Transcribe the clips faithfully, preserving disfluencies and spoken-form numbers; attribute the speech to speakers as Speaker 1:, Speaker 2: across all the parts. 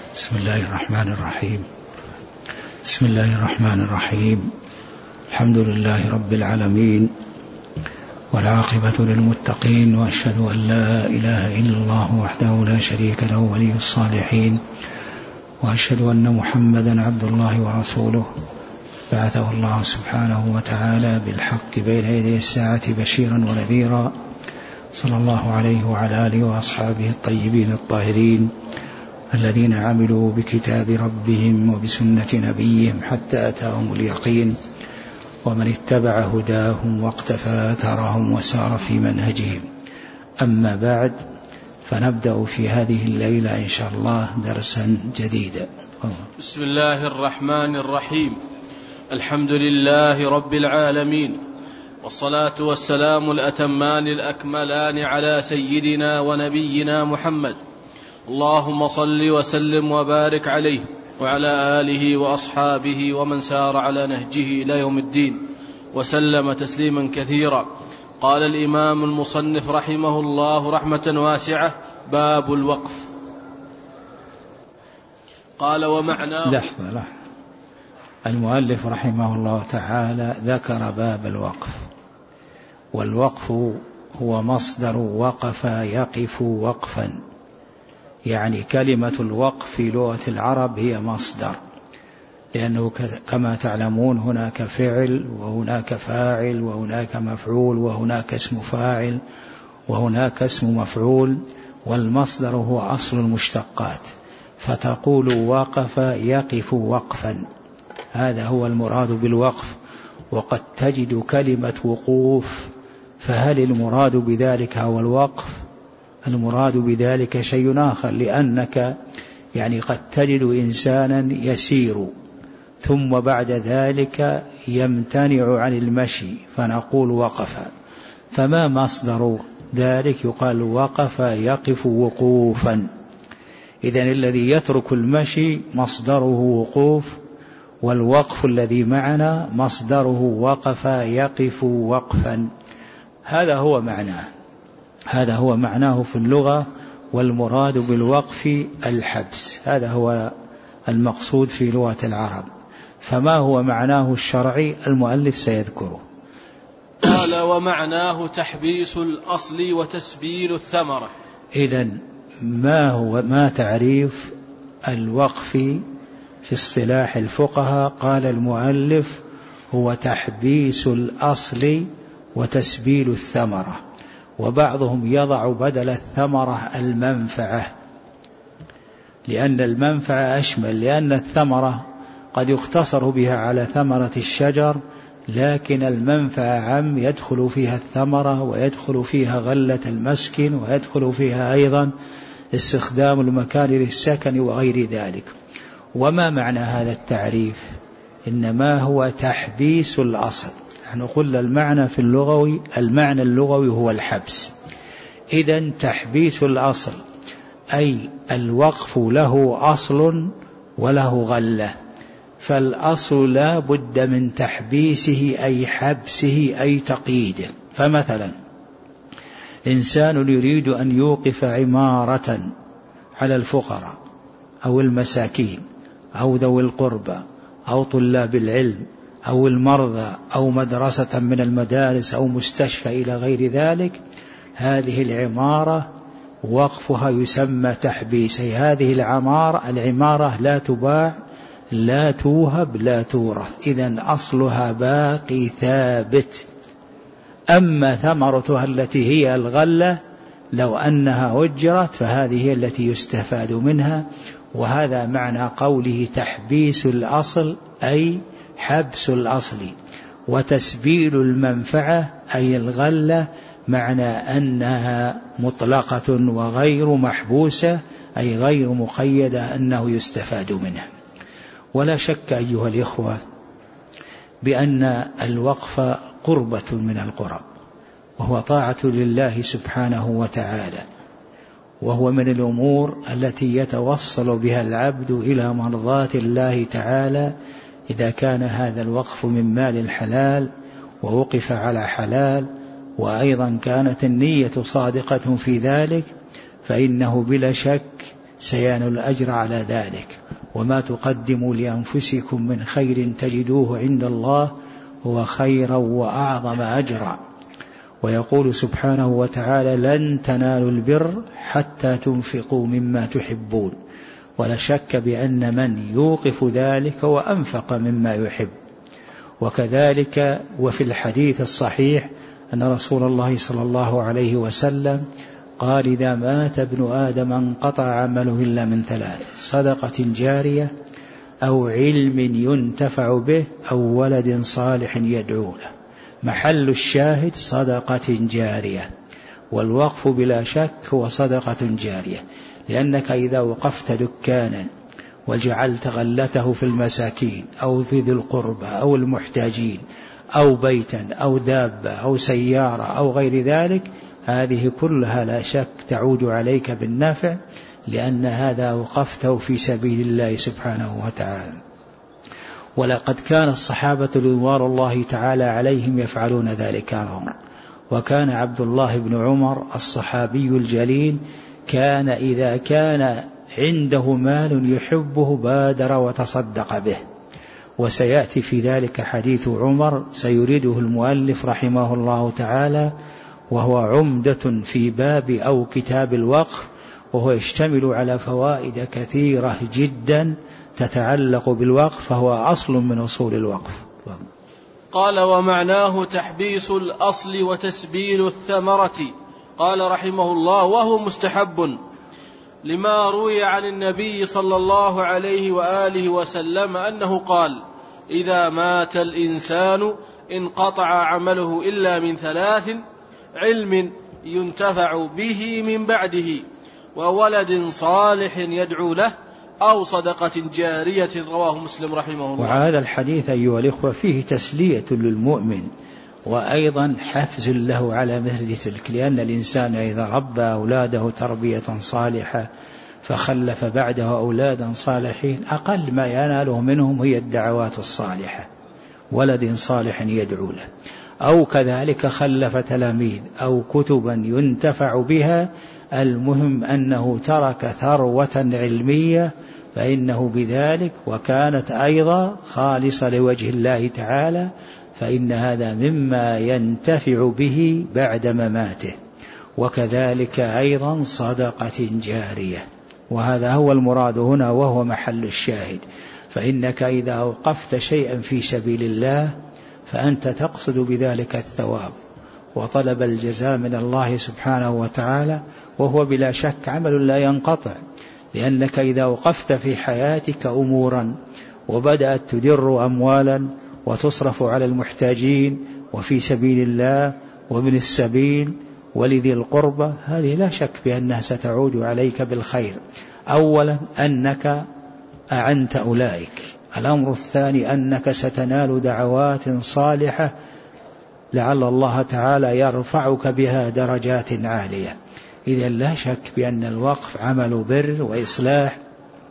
Speaker 1: بسم الله الرحمن الرحيم بسم الله الرحمن الرحيم الحمد لله رب العالمين والعاقبة للمتقين، وأشهد أن لا إله إلا الله وحده لا شريك له ولي الصالحين، وأشهد أن محمدا عبد الله ورسوله بعثه الله سبحانه وتعالى بالحق بين يدي الساعة بشيرا ونذيرا، صلى الله عليه وعلى آله وأصحابه الطيبين الطاهرين الذين عملوا بكتاب ربهم وبسنة نبيهم حتى أتاهم اليقين، ومن اتبع هداهم واقتفى أثرهم وسار في منهجهم. أما بعد، فنبدأ في هذه الليلة إن شاء الله درسا جديدا.
Speaker 2: بسم الله الرحمن الرحيم. الحمد لله رب العالمين، والصلاة والسلام الأتمان الأكملان على سيدنا ونبينا محمد، اللهم صل وسلم وبارك عليه وعلى آله وأصحابه ومن سار على نهجه إلى يوم الدين وسلم تسليما كثيرا. قال الإمام المصنف رحمه الله رحمة واسعة: باب الوقف. قال ومعناه.
Speaker 1: لحظة لحظة، المؤلف رحمه الله تعالى ذكر باب الوقف، والوقف هو مصدر وقف يقف وقفا، يعني كلمة الوقف في لغة العرب هي مصدر، لأنه كما تعلمون هناك فعل وهناك فاعل وهناك مفعول وهناك اسم فاعل وهناك اسم مفعول، والمصدر هو أصل المشتقات، فتقول وقف يقف وقفا، هذا هو المراد بالوقف. وقد تجد كلمة وقوف، فهل المراد بذلك هو الوقف؟ المراد بذلك شيء آخر، لأنك يعني قد تجد إنسانا يسير ثم بعد ذلك يمتنع عن المشي فنقول وقف، فما مصدر ذلك؟ يقال وقف يقف وقوفا. إذن الذي يترك المشي مصدره وقوف، والوقف الذي معنا مصدره وقف يقف وقفا. هذا هو معناه هذا هو معناه في اللغة، والمراد بالوقف الحبس، هذا هو المقصود في لغة العرب. فما هو معناه الشرعي؟ المؤلف سيذكره.
Speaker 2: قال ومعناه تحبيس الأصل وتسبيل الثمرة.
Speaker 1: إذن ما هو ما تعريف الوقف في اصطلاح الفقهاء؟ قال المؤلف هو تحبيس الأصل وتسبيل الثمرة، وبعضهم يضع بدل الثمرة المنفعة، لأن المنفعة أشمل، لأن الثمرة قد يقتصر بها على ثمرة الشجر، لكن المنفعة عم، يدخل فيها الثمرة ويدخل فيها غلة المسكن ويدخل فيها أيضا استخدام المكان للسكن وغير ذلك. وما معنى هذا التعريف؟ إنما هو تحبيس الأصل. نحن قلنا المعنى في اللغوي المعنى اللغوي هو الحبس. إذن تحبيس الأصل أي الوقف له أصل وله غلة، فالأصل لا بد من تحبيسه أي حبسه أي تقييده. فمثلا إنسان يريد أن يوقف عمارة على الفقراء أو المساكين أو ذوي القربى أو طلاب العلم أو المرضى أو مدرسة من المدارس أو مستشفى إلى غير ذلك، هذه العمارة وقفها يسمى تحبيس. هذه العمارة العمارة لا تباع لا توهب لا تورث، إذن أصلها باقي ثابت. أما ثمرتها التي هي الغلة لو أنها أجرت فهذه هي التي يستفاد منها. وهذا معنى قوله تحبيس الأصل أي حبس الأصل، وتسبيل المنفعة أي الغلة، معنى أنها مطلقة وغير محبوسة أي غير مقيدة أنه يستفاد منها. ولا شك أيها الإخوة بأن الوقف قربة من القرب، وهو طاعة لله سبحانه وتعالى، وهو من الأمور التي يتوصل بها العبد إلى مرضاة الله تعالى إذا كان هذا الوقف من مال الحلال ووقف على حلال، وأيضا كانت النية صادقة في ذلك، فإنه بلا شك سينال الأجر على ذلك. وما تقدموا لأنفسكم من خير تجدوه عند الله هو خيرا وأعظم أجرا. ويقول سبحانه وتعالى لن تنالوا البر حتى تنفقوا مما تحبون. ولا شك بأن من يوقف ذلك وأنفق مما يحب. وكذلك وفي الحديث الصحيح أن رسول الله صلى الله عليه وسلم قال إذا مات ابن آدم انقطع عمله إلا من ثلاث: صدقة جارية أو علم ينتفع به أو ولد صالح يدعو له. محل الشاهد صدقة جارية، والوقف بلا شك هو صدقة جارية، لأنك إذا وقفت دكانا وجعلت غلته في المساكين أو في ذي القربى أو المحتاجين أو بيتا أو دابة أو سيارة أو غير ذلك، هذه كلها لا شك تعود عليك بالنفع، لأن هذا وقفته في سبيل الله سبحانه وتعالى. ولقد كان الصحابة رضوان الله تعالى عليهم يفعلون ذلك عنهم. وكان عبد الله بن عمر الصحابي الجليل كان إذا كان عنده مال يحبه بادر وتصدق به. وسيأتي في ذلك حديث عمر سيريده المؤلف رحمه الله تعالى، وهو عمدة في باب أو كتاب الوقف، وهو يشتمل على فوائد كثيرة جدا تتعلق بالوقف، فهو أصل من أصول الوقف.
Speaker 2: قال ومعناه تحبيس الأصل وتسبيل الثمرة. قال رحمه الله وهو مستحب لما روي عن النبي صلى الله عليه وآله وسلم أنه قال إذا مات الإنسان انقطع عمله إلا من ثلاث: علم ينتفع به من بعده، وولد صالح يدعو له، أو صدقة جارية. رواه مسلم رحمه الله.
Speaker 1: وهذا الحديث أيها الإخوة فيه تسلية للمؤمن، وأيضا حفز له على مثل تلك، لأن الإنسان إذا ربى أولاده تربية صالحة فخلف بعده أولادا صالحين أقل ما يناله منهم هي الدعوات الصالحة، ولد صالح يدعو له، أو كذلك خلف تلاميذ أو كتبا ينتفع بها. المهم أنه ترك ثروة علمية فإنه بذلك، وكانت أيضا خالصة لوجه الله تعالى، فإن هذا مما ينتفع به بعد مماته. وكذلك أيضا صدقة جارية، وهذا هو المراد هنا وهو محل الشاهد. فإنك إذا أوقفت شيئا في سبيل الله فأنت تقصد بذلك الثواب وطلب الجزاء من الله سبحانه وتعالى، وهو بلا شك عمل لا ينقطع، لأنك إذا وقفت في حياتك أمورا وبدأت تدر أموالا وتصرف على المحتاجين وفي سبيل الله وابن السبيل ولذي القربى، هذه لا شك بأنها ستعود عليك بالخير. أولا أنك أعنت أولئك، الأمر الثاني أنك ستنال دعوات صالحة لعل الله تعالى يرفعك بها درجات عالية. إذا لا شك بأن الوقف عمل بر وإصلاح.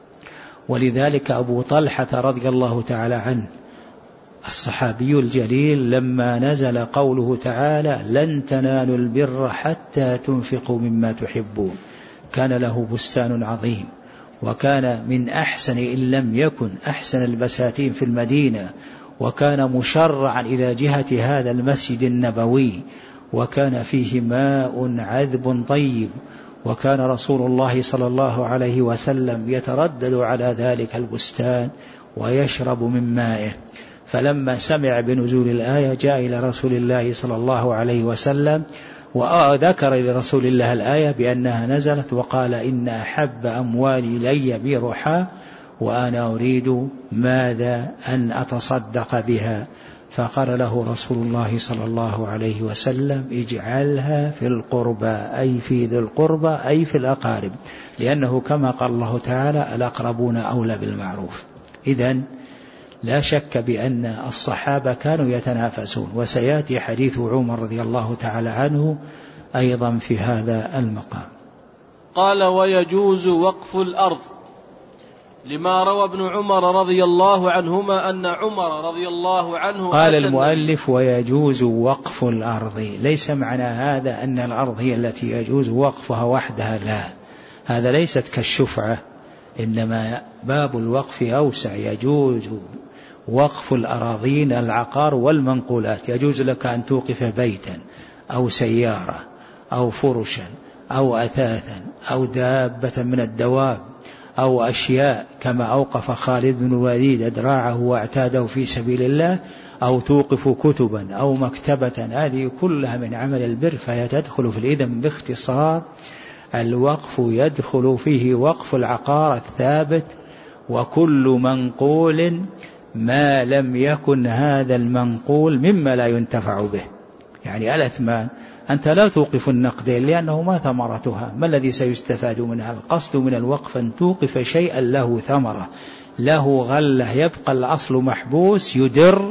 Speaker 1: ولذلك أبو طلحة رضي الله تعالى عنه الصحابي الجليل لما نزل قوله تعالى لن تنالوا البر حتى تنفقوا مما تحبون، كان له بستان عظيم، وكان من أحسن إن لم يكن أحسن البساتين في المدينة، وكان مشرعا إلى جهة هذا المسجد النبوي، وكان فيه ماء عذب طيب، وكان رسول الله صلى الله عليه وسلم يتردد على ذلك البستان ويشرب من مائه. فلما سمع بنزول الآية جاء إلى رسول الله صلى الله عليه وسلم وذكر لرسول الله الآية بأنها نزلت، وقال إن أحب أموالي إلي برحى وأنا أريد ماذا أن أتصدق بها. فقال له رسول الله صلى الله عليه وسلم اجعلها في القربى، أي في ذي القربى، أي في الأقارب، لأنه كما قال الله تعالى الأقربون أولى بالمعروف. إذن لا شك بأن الصحابة كانوا يتنافسون، وسيأتي حديث عمر رضي الله تعالى عنه أيضا في هذا المقام.
Speaker 2: قال ويجوز وقف الأرض لما روى ابن عمر رضي الله عنهما أن عمر رضي الله عنه
Speaker 1: قال المؤلف ويجوز وقف الأرض، ليس معنى هذا أن الأرض هي التي يجوز وقفها وحدها، لا، هذا ليست كالشفعة، إنما باب الوقف أوسع، يجوز وقف الأراضين العقار والمنقولات، يجوز لك أن توقف بيتا أو سيارة أو فرشا أو أثاثا أو دابة من الدواب أو أشياء كما أوقف خالد بن الوليد أدراعه واعتاده في سبيل الله، أو توقف كتبا أو مكتبة، هذه كلها من عمل البر فهي تدخل في الإذن. باختصار الوقف يدخل فيه وقف العقار الثابت وكل منقول ما لم يكن هذا المنقول مما لا ينتفع به. يعني الأثمان أنت لا توقف النقدين لأنه ما ثمرتها، ما الذي سيستفاد منها؟ القصد من الوقف أن توقف شيئا له ثمرة، له غلة، يبقى الأصل محبوس يدر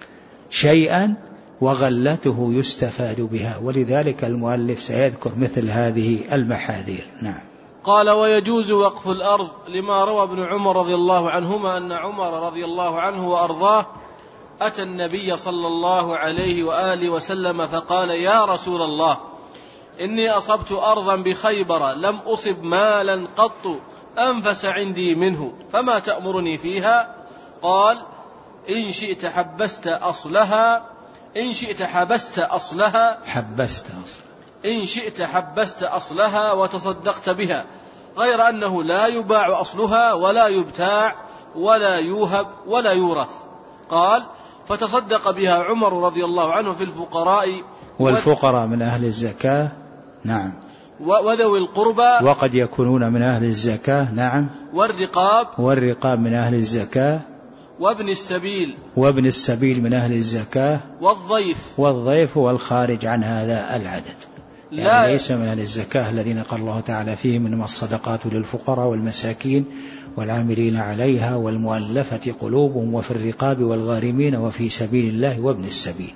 Speaker 1: شيئا وغلته يستفاد بها. ولذلك المؤلف سيذكر مثل هذه المحاذير. نعم.
Speaker 2: قال: ويجوز وقف الأرض لما روى ابن عمر رضي الله عنهما أن عمر رضي الله عنه وأرضاه أتى النبي صلى الله عليه وآله وسلم فقال: يا رسول الله، إني أصبت أرضا بخيبر لم أصب مالا قط أنفس عندي منه، فما تأمرني فيها؟ قال: إن شئت حبست أصلها إن شئت حبست أصلها
Speaker 1: حبست أصلها
Speaker 2: إن شئت حبست أصلها وتصدقت بها، غير أنه لا يباع أصلها ولا يبتاع ولا يوهب ولا يورث. قال: فتصدق بها عمر رضي الله عنه في الفقراء
Speaker 1: والفقراء من أهل الزكاة. نعم.
Speaker 2: وذوي القربى
Speaker 1: وقد يكونون من أهل الزكاة. نعم.
Speaker 2: والرقاب
Speaker 1: والرقاب من أهل الزكاة.
Speaker 2: وابن السبيل
Speaker 1: وابن السبيل من أهل الزكاة.
Speaker 2: والضيف
Speaker 1: والضيف هو الخارج عن هذا العدد، يعني ليس من أهل الزكاة الذين قال الله تعالى فيهم إنما الصدقات للفقراء والمساكين والعاملين عليها والمؤلفة قلوبهم وفي الرقاب والغارمين وفي سبيل الله وابن السبيل.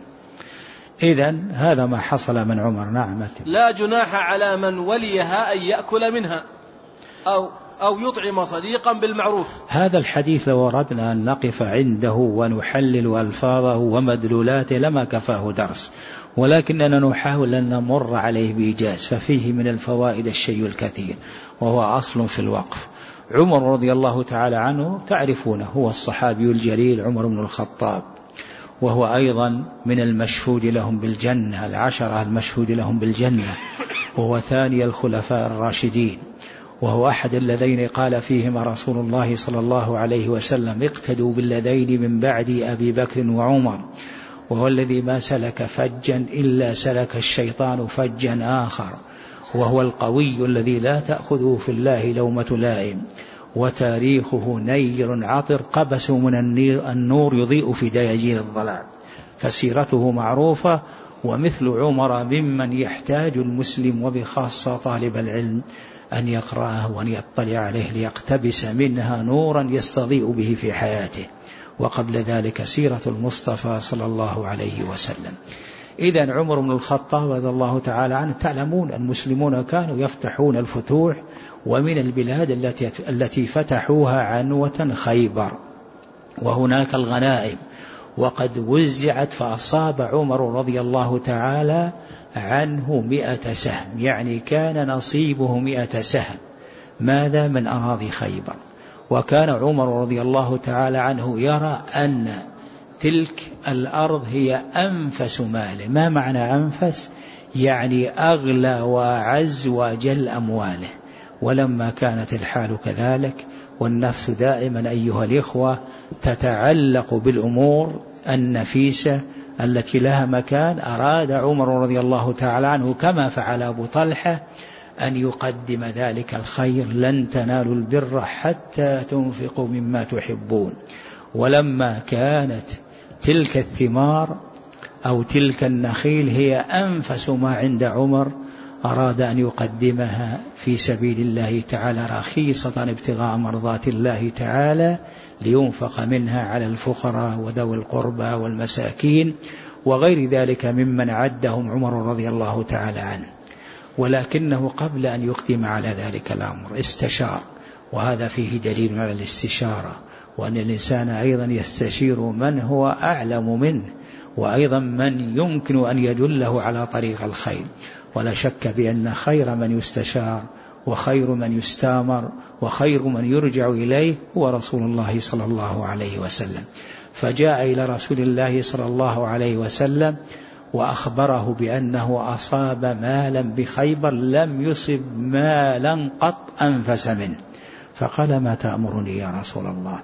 Speaker 1: إذن هذا ما حصل من عمر. نعم.
Speaker 2: لا جناح على من وليها أن يأكل منها أو أو يطعم صديقا بالمعروف.
Speaker 1: هذا الحديث لو أردنا أن نقف عنده ونحلل ألفاظه ومدلولاته لما كفاه درس، ولكننا نحاول أن نمر عليه بإيجاز، ففيه من الفوائد الشيء الكثير، وهو أصل في الوقف. عمر رضي الله تعالى عنه تعرفونه، هو الصحابي الجليل عمر بن الخطاب، وهو أيضا من المشهود لهم بالجنة، العشرة المشهود لهم بالجنة، وهو ثاني الخلفاء الراشدين، وهو أحد الذين قال فيهما رسول الله صلى الله عليه وسلم: اقتدوا بالذين من بعد أبي بكر وعمر، وهو الذي ما سلك فجا إلا سلك الشيطان فجا آخر، وهو القوي الذي لا تأخذه في الله لومة لائم، وتاريخه نير عطر قبس من النور يضيء في دياجير الظلام، فسيرته معروفة. ومثل عمر ممن يحتاج المسلم وبخاصة طالب العلم أن يقرأه وأن يطلع عليه ليقتبس منها نورا يستضيء به في حياته. وقبل ذلك سيرة المصطفى صلى الله عليه وسلم. إذن عمر بن الخطاب رضي الله تعالى عنه، تعلمون المسلمون كانوا يفتحون الفتوح، ومن البلاد التي التي فتحوها عنوة خيبر، وهناك الغنائم، وقد وزعت، فأصاب عمر رضي الله تعالى عنه مئة سهم، يعني كان نصيبه مئة سهم. ماذا؟ من أراضي خيبر. وكان عمر رضي الله تعالى عنه يرى أن تلك الأرض هي أنفس ماله. ما معنى أنفس؟ يعني أغلى وأعز وأجل أمواله. ولما كانت الحال كذلك، والنفس دائما أيها الإخوة تتعلق بالأمور النفيسة التي لها مكان، أراد عمر رضي الله تعالى عنه كما فعل أبو طلحة أن يقدم ذلك الخير: لن تنالوا البر حتى تنفقوا مما تحبون. ولما كانت تلك الثمار أو تلك النخيل هي أنفس ما عند عمر، أراد أن يقدمها في سبيل الله تعالى رخيصة ابتغاء مرضات الله تعالى، لينفق منها على الفقراء وذوي القربى والمساكين وغير ذلك ممن عدهم عمر رضي الله تعالى عنه. ولكنه قبل أن يقدم على ذلك الأمر استشار، وهذا فيه دليل على الاستشارة، وأن الإنسان أيضا يستشير من هو أعلم منه، وأيضا من يمكن أن يدله على طريق الخير. ولا شك بأن خير من يستشار وخير من يستامر وخير من يرجع إليه هو رسول الله صلى الله عليه وسلم. فجاء إلى رسول الله صلى الله عليه وسلم وأخبره بأنه أصاب مالا بخيبر لم يصب مالا قط أنفس منه، فقال: ما تأمرني يا رسول الله؟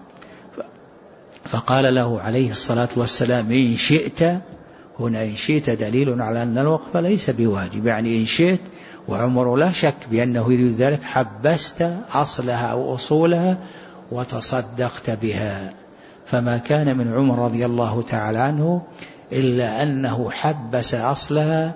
Speaker 1: فقال له عليه الصلاة والسلام: إن شئت، هنا إن شئت دليل على أن الوقف ليس بواجب، يعني إن شئت، وعمر لا شك بأنه يريد ذلك، حبست أصلها أو أصولها وتصدقت بها. فما كان من عمر رضي الله تعالى عنه إلا أنه حبس أصلها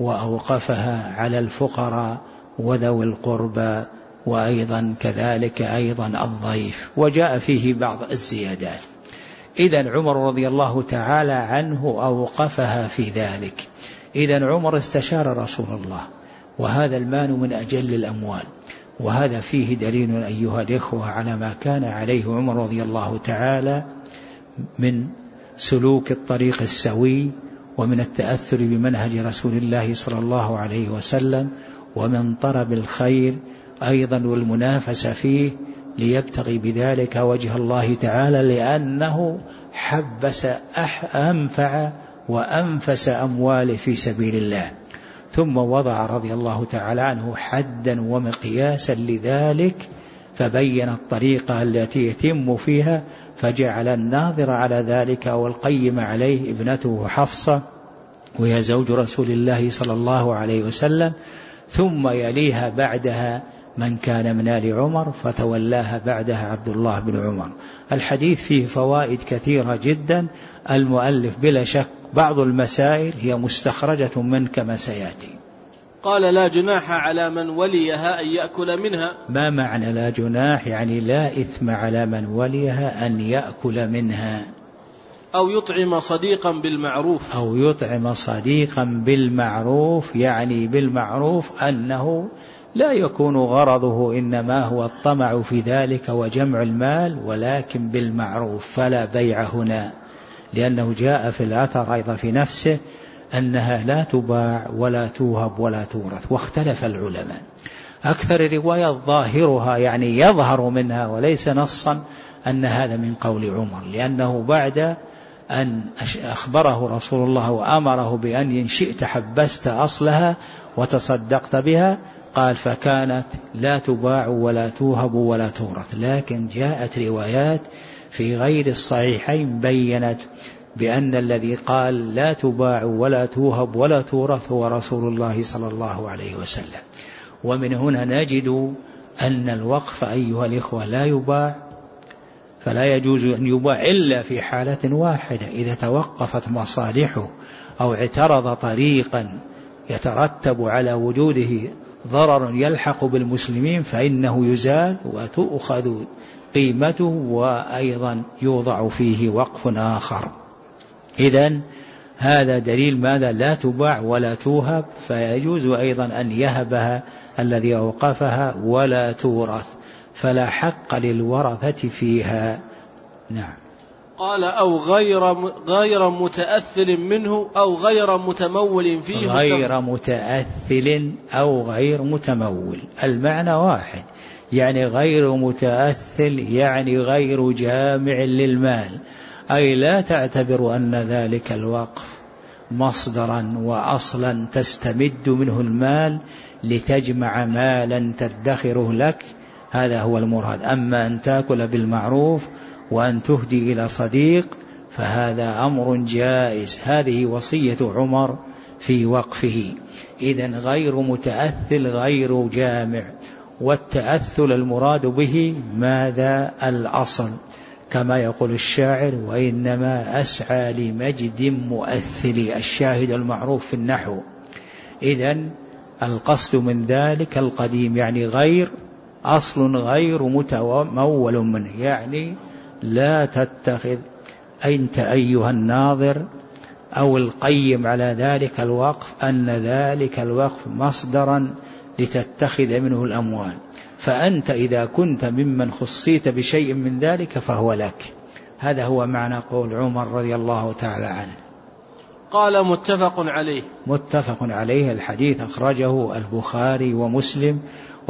Speaker 1: وأوقفها على الفقراء وذوي القربى، وأيضا كذلك أيضا الضيف، وجاء فيه بعض الزيادات. إذن عمر رضي الله تعالى عنه أوقفها في ذلك. إذن عمر استشار رسول الله، وهذا المال من أجل الأموال، وهذا فيه دليل أيها الإخوة على ما كان عليه عمر رضي الله تعالى من سلوك الطريق السوي، ومن التأثر بمنهج رسول الله صلى الله عليه وسلم، ومن طلب الخير أيضا والمنافسة فيه ليبتغي بذلك وجه الله تعالى، لأنه حبس أنفع وأنفس أمواله في سبيل الله. ثم وضع رضي الله تعالى عنه حدا ومقياسا لذلك، فبين الطريقة التي يتم فيها، فجعل الناظر على ذلك والقيم عليه ابنته حفصة، وهي زوج رسول الله صلى الله عليه وسلم، ثم يليها بعدها من كان من آل عمر، فتولاها بعدها عبد الله بن عمر. الحديث فيه فوائد كثيرة جدا. المؤلف بلا شك بعض المسائل هي مستخرجة من كما سيأتي.
Speaker 2: قال: لا جناح على من وليها أن يأكل منها.
Speaker 1: ما معنى لا جناح؟ يعني لا إثم على من وليها أن يأكل منها،
Speaker 2: أو يطعم صديقا بالمعروف.
Speaker 1: أو يطعم صديقا بالمعروف، يعني بالمعروف أنه لا يكون غرضه إنما هو الطمع في ذلك وجمع المال، ولكن بالمعروف، فلا بيع هنا، لأنه جاء في الأثر أيضا في نفسه أنها لا تباع ولا توهب ولا تورث. واختلف العلماء، أكثر الروايات ظاهرها يعني يظهر منها وليس نصا أن هذا من قول عمر، لأنه بعد أن أخبره رسول الله وأمره بأن إن شئت حبست أصلها وتصدقت بها، قال: فكانت لا تباع ولا توهب ولا تورث. لكن جاءت روايات في غير الصحيحين بيّنت بأن الذي قال لا تباع ولا توهب ولا تورث هو رسول الله صلى الله عليه وسلم. ومن هنا نجد أن الوقف أيها الإخوة لا يباع، فلا يجوز أن يباع إلا في حالة واحدة: إذا توقفت مصالحه أو اعترض طريقا يترتب على وجوده ضرر يلحق بالمسلمين، فإنه يزال وتؤخذ قيمته، وأيضا يوضع فيه وقف آخر. إذن هذا دليل ماذا؟ لا تباع ولا توهب، فيجوز أيضا أن يهبها الذي أوقفها ولا تورث، فلا حق للورثة فيها. نعم.
Speaker 2: قال: أو غير غير متأثل منه أو غير متمول فيه.
Speaker 1: غير متأثل أو غير متمول، المعنى واحد، يعني غير متأثل يعني غير جامع للمال، أي لا تعتبر أن ذلك الوقف مصدرا وأصلا تستمد منه المال لتجمع مالا تدخره لك، هذا هو المراد. أما أن تأكل بالمعروف وأن تهدي إلى صديق فهذا أمر جائز. هذه وصية عمر في وقفه. إذن غير متأثل غير جامع، والتأثل المراد به ماذا؟ الأصل، كما يقول الشاعر: وإنما أسعى لمجد مؤثل، الشاهد المعروف في النحو. إذن القصد من ذلك القديم، يعني غير أصل غير متمول منه، يعني لا تتخذ أنت أيها الناظر أو القيم على ذلك الوقف أن ذلك الوقف مصدرا لتتخذ منه الأموال، فأنت إذا كنت ممن خصيت بشيء من ذلك فهو لك. هذا هو معنى قول عمر رضي الله تعالى عنه.
Speaker 2: قال: متفق عليه.
Speaker 1: متفق عليه. الحديث أخرجه البخاري ومسلم،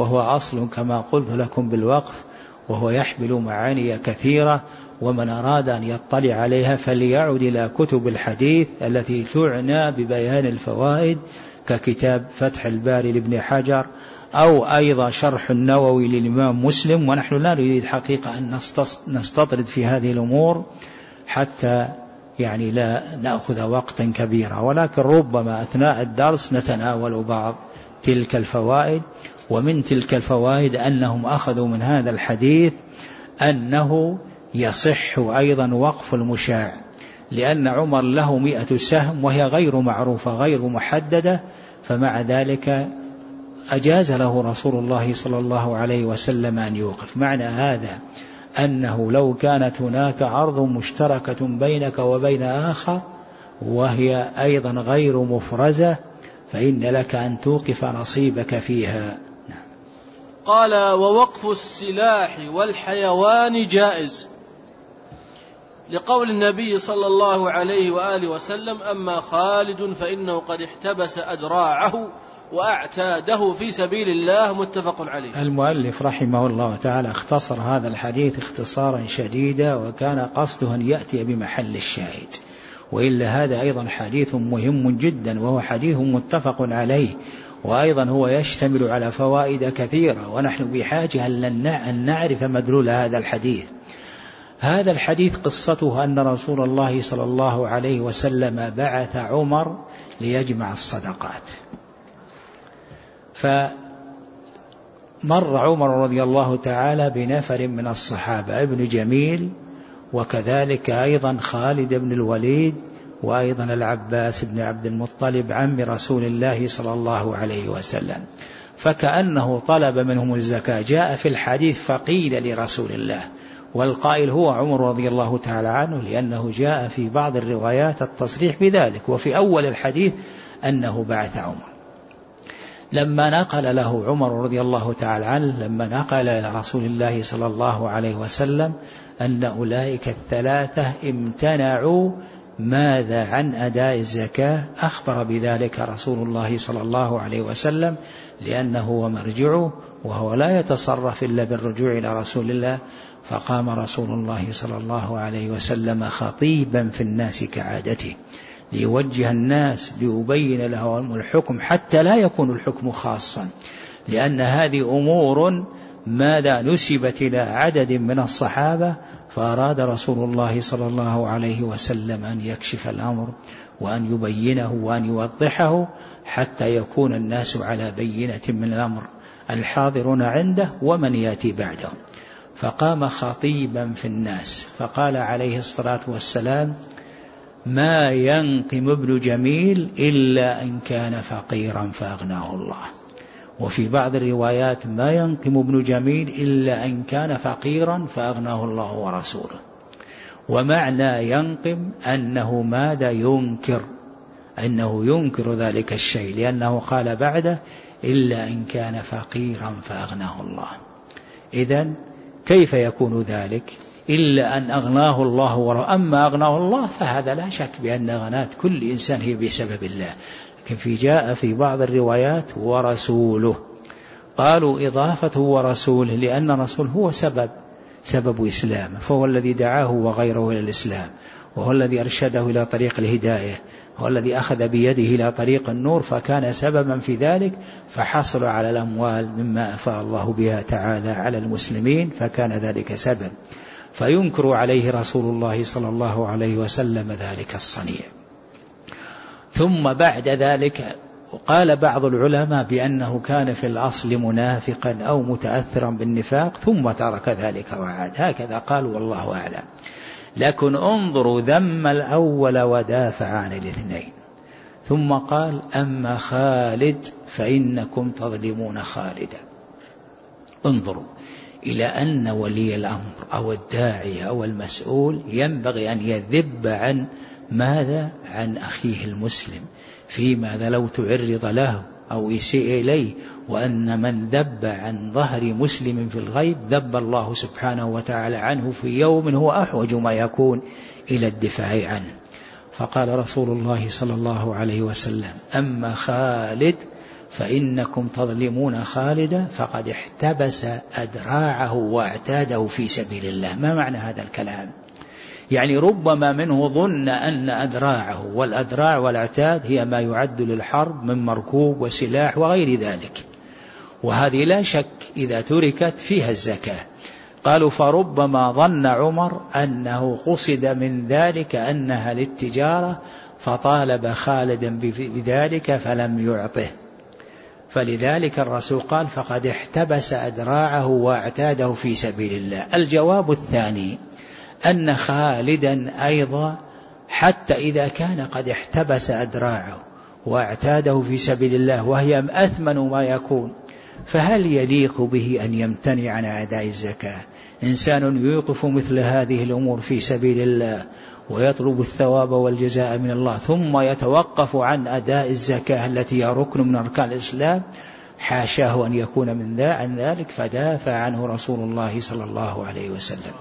Speaker 1: وهو أصل كما قلت لكم بالوقف، وهو يحمل معاني كثيرة، ومن أراد أن يطلع عليها فليعد إلى كتب الحديث التي تعنى ببيان الفوائد ككتاب فتح الباري لابن حجر، أو أيضا شرح النووي للإمام مسلم. ونحن لا نريد حقيقة أن نستطرد في هذه الأمور حتى يعني لا نأخذ وقتا كبيرا، ولكن ربما أثناء الدرس نتناول بعض تلك الفوائد. ومن تلك الفوائد أنهم أخذوا من هذا الحديث أنه يصح أيضا وقف المشاع، لأن عمر له مئة سهم وهي غير معروفة غير محددة، فمع ذلك أجاز له رسول الله صلى الله عليه وسلم أن يوقف. معنى هذا أنه لو كانت هناك عرض مشتركة بينك وبين آخر وهي أيضا غير مفرزة فإن لك أن توقف نصيبك فيها. نعم.
Speaker 2: قال: ووقف السلاح والحيوان جائز، لقول النبي صلى الله عليه وآله وسلم: أما خالد فإنه قد احتبس أدراعه وأعتاده في سبيل الله. متفق عليه.
Speaker 1: المؤلف رحمه الله تعالى اختصر هذا الحديث اختصارا شديدا، وكان قصده أن يأتي بمحل الشاهد، وإلا هذا أيضا حديث مهم جدا، وهو حديث متفق عليه، وأيضا هو يشتمل على فوائد كثيرة، ونحن بحاجة أن نعرف مدلول هذا الحديث. هذا الحديث قصته أن رسول الله صلى الله عليه وسلم بعث عمر ليجمع الصدقات، فمر عمر رضي الله تعالى بنفر من الصحابة، ابن جميل، وكذلك أيضا خالد بن الوليد، وأيضا العباس بن عبد المطلب عم رسول الله صلى الله عليه وسلم، فكأنه طلب منهم الزكاة. جاء في الحديث فقيل لرسول الله، والقائل هو عمر رضي الله تعالى عنه، لأنه جاء في بعض الروايات التصريح بذلك، وفي أول الحديث أنه بعث عمر. لما نقل له عمر رضي الله تعالى عنه، لما نقل إلى رسول الله صلى الله عليه وسلم أن أولئك الثلاثة امتنعوا ماذا عن أداء الزكاة، أخبر بذلك رسول الله صلى الله عليه وسلم، لأنه هو مرجعه وهو لا يتصرف إلا بالرجوع إلى رسول الله. فقام رسول الله صلى الله عليه وسلم خطيبا في الناس كعادته، ليوجه الناس، ليبين لهم الحكم حتى لا يكون الحكم خاصا، لأن هذه أمور ماذا نسبت إلى عدد من الصحابة، فأراد رسول الله صلى الله عليه وسلم أن يكشف الأمر وأن يبينه وأن يوضحه حتى يكون الناس على بينة من الأمر، الحاضرون عنده ومن يأتي بعدهم. فقام خطيبا في الناس فقال عليه الصلاة والسلام: ما ينقم ابن جميل إلا إن كان فقيرا فأغناه الله. وفي بعض الروايات: ما ينقم ابن جميل إلا إن كان فقيرا فأغناه الله ورسوله. ومعنى ينقم أنه ماذا ينكر، أنه ينكر ذلك الشيء، لأنه قال بعده: إلا إن كان فقيرا فأغناه الله. إذن كيف يكون ذلك؟ إلا أن أغناه الله ورسوله. أما أغناه الله فهذا لا شك بأن غنات كل إنسان هي بسبب الله، لكن في جاء في بعض الروايات ورسوله، قالوا إضافته ورسوله لأن الرسول هو سبب سبب إسلامه، فهو الذي دعاه وغيره إلى الإسلام، وهو الذي أرشده إلى طريق الهداية، هو الذي أخذ بيده إلى طريق النور، فكان سببا في ذلك، فحصل على الأموال مما أفاء الله بها تعالى على المسلمين، فكان ذلك سبب، فينكر عليه رسول الله صلى الله عليه وسلم ذلك الصنيع. ثم بعد ذلك قال بعض العلماء بأنه كان في الأصل منافقا أو متأثرا بالنفاق ثم ترك ذلك وعاد، هكذا قالوا والله أعلم. لكن انظروا ذم الأول ودافع عن الاثنين، ثم قال: أما خالد فإنكم تظلمون خالدا. انظروا إلى أن ولي الأمر أو الداعية أو المسؤول ينبغي أن يذب عن ماذا؟ عن أخيه المسلم، في ماذا لو تعرض له أو يسيء إليه، وأن من ذب عن ظهر مسلم في الغيب ذب الله سبحانه وتعالى عنه في يوم هو أحوج ما يكون إلى الدفاع عنه. فقال رسول الله صلى الله عليه وسلم: أما خالد فإنكم تظلمون خالدا فقد احتبس أدراعه واعتاده في سبيل الله. ما معنى هذا الكلام؟ يعني ربما منه ظن أن أدراعه، والأدراع والأعتاد هي ما يعد للحرب من مركوب وسلاح وغير ذلك، وهذه لا شك إذا تركت فيها الزكاة. قالوا فربما ظن عمر أنه قصد من ذلك أنها للتجارة فطالب خالدا بذلك فلم يعطه، فلذلك الرسول قال فقد احتبس أدراعه واعتاده في سبيل الله. الجواب الثاني أن خالدا أيضا حتى إذا كان قد احتبس أدراعه واعتاده في سبيل الله وهي أثمن ما يكون، فهل يليق به أن يمتنع عن أداء الزكاة؟ إنسان يوقف مثل هذه الأمور في سبيل الله ويطلب الثواب والجزاء من الله ثم يتوقف عن أداء الزكاة التي هي ركن من أركان الإسلام، حاشاه أن يكون من ذا عن ذلك، فدافع عنه رسول الله صلى الله عليه وسلم.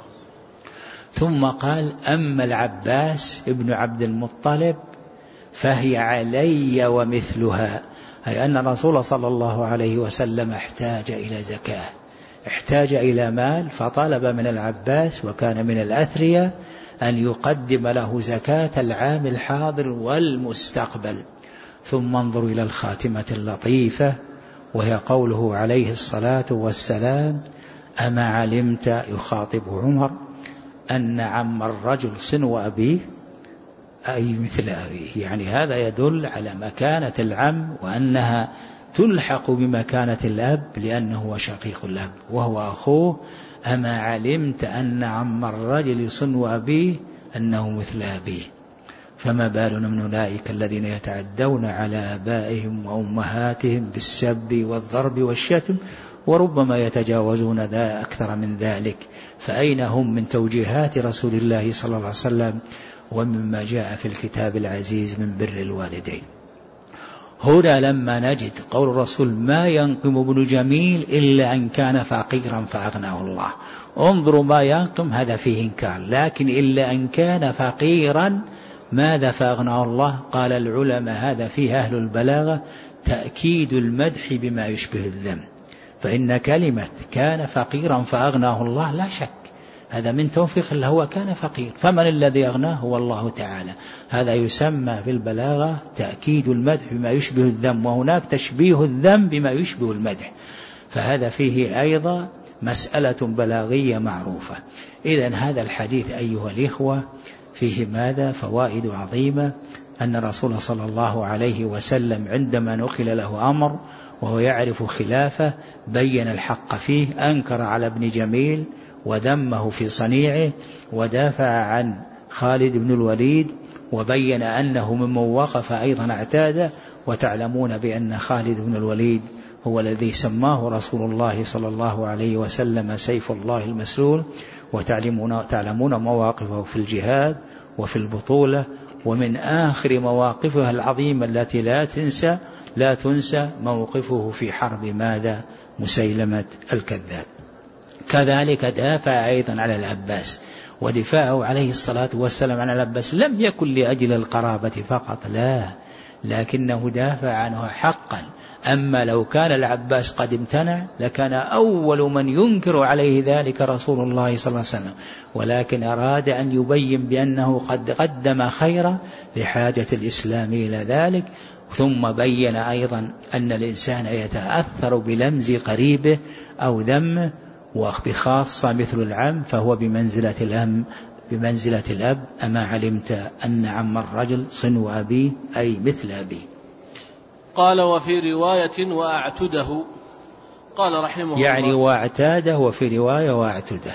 Speaker 1: ثم قال أما العباس ابن عبد المطلب فهي علي ومثلها، أي أن الرسول صلى الله عليه وسلم احتاج إلى زكاة، احتاج إلى مال، فطلب من العباس وكان من الأثرياء أن يقدم له زكاة العام الحاضر والمستقبل. ثم انظروا إلى الخاتمة اللطيفة وهي قوله عليه الصلاة والسلام أما علمت، يخاطب عمر، أن عم الرجل صنو أبيه أي مثل أبيه، يعني هذا يدل على مكانة العم وأنها تلحق بمكانة الأب لأنه هو شقيق الأب وهو أخوه. أما علمت أن عم الرجل صنو أبيه أنه مثل أبيه، فما بالنا من أولئك الذين يتعدون على آبائهم وأمهاتهم بالسب والضرب والشتم وربما يتجاوزون ذا أكثر من ذلك، فأين هم من توجيهات رسول الله صلى الله عليه وسلم ومما جاء في الكتاب العزيز من بر الوالدين؟ هنا لما نجد قول الرسول ما ينقم ابن جميل إلا أن كان فقيرا فأغناه الله، انظروا ما ينقم هذا فيه إنكار، لكن إلا أن كان فقيرا ماذا فأغناه الله؟ قال العلماء هذا فيه أهل البلاغة تأكيد المدح بما يشبه الذم، فإن كلمة كان فقيرا فأغناه الله لا شك هذا من توفيق الله، هو كان فقير، فمن الذي أغناه؟ هو الله تعالى. هذا يسمى في البلاغة تأكيد المدح بما يشبه الذم، وهناك تشبيه الذم بما يشبه المدح، فهذا فيه أيضا مسألة بلاغية معروفة. إذن هذا الحديث أيها الإخوة فيه ماذا؟ فوائد عظيمة. أن الرسول صلى الله عليه وسلم عندما نقل له أمر وهو يعرف خلافه بين الحق فيه، أنكر على ابن جميل وذمه في صنيعه ودافع عن خالد بن الوليد وبين أنه ممن وقف أيضا اعتاده. وتعلمون بأن خالد بن الوليد هو الذي سماه رسول الله صلى الله عليه وسلم سيف الله المسلول، وتعلمون تعلمون مواقفه في الجهاد وفي البطولة، ومن آخر مواقفها العظيمة التي لا تنسى لا تنسى موقفه في حرب ماذا؟ مسيلمة الكذاب. كذلك دافع أيضا على العباس، ودفاعه عليه الصلاة والسلام عن العباس لم يكن لأجل القرابة فقط، لا، لكنه دافع عنه حقا. أما لو كان العباس قد امتنع لكان أول من ينكر عليه ذلك رسول الله صلى الله عليه وسلم، ولكن أراد أن يبين بأنه قد قدم خيرا لحاجة الإسلام إلى ذلك. ثم بين أيضا أن الإنسان يتأثر بلمز قريبه أو ذمه، وبخاصة مثل العم فهو بمنزلة الأم بمنزلة الأب. أما علمت أن عم الرجل صنو أبيه أي مثل أبيه.
Speaker 2: قال وفي رواية وأعتده، قال رحمه الله
Speaker 1: يعني واعتاده، وفي رواية واعتده.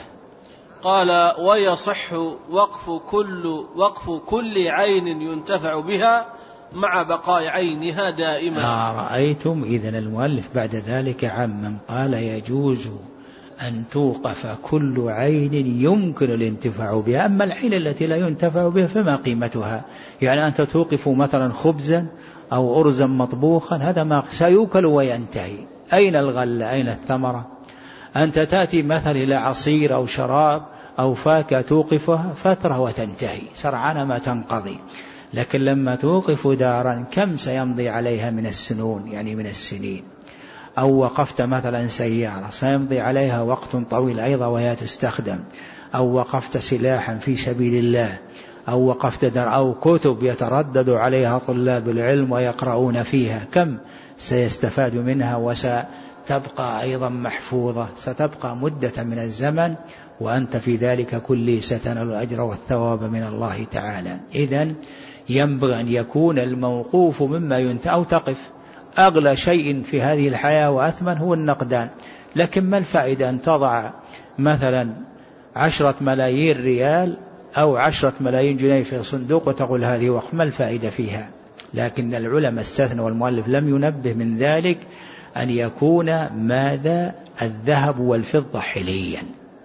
Speaker 2: قال ويصح وقف كل وقف كل عين ينتفع بها مع بقاء عينها دائما.
Speaker 1: آه رأيتم؟ إذن المؤلف بعد ذلك عمم قال يجوز أن توقف كل عين يمكن الانتفاع بها، أما العين التي لا ينتفع بها فما قيمتها؟ يعني أنت توقف مثلا خبزا أو أرزا مطبوخا، هذا ما سيوكل وينتهي، أين الغلة؟ أين الثمرة؟ أنت تأتي مثلا إلى عصير أو شراب أو فاكهة توقفها فترة وتنتهي سرعان ما تنقضي، لكن لما توقف دارا كم سيمضي عليها من السنون، يعني من السنين. أو وقفت مثلا سيارة سيمضي عليها وقت طويل أيضا وهي تستخدم. أو وقفت سلاحا في سبيل الله، أو وقفت در أو كتب يتردد عليها طلاب العلم ويقرؤون فيها، كم سيستفاد منها وستبقى أيضا محفوظة، ستبقى مدة من الزمن، وأنت في ذلك كله ستنال الأجر والثواب من الله تعالى. إذن ينبغي أن يكون الموقوف مما ينتهى أو تقف. أغلى شيء في هذه الحياة وأثمن هو النقدان، لكن ما الفائدة أن تضع مثلا عشرة ملايين ريال أو عشرة ملايين جنيه في صندوق وتقول هذه وقف؟ ما الفائدة فيها؟ لكن العلماء استثنوا والمؤلف لم ينبه من ذلك أن يكون ماذا؟ الذهب والفضة حليا،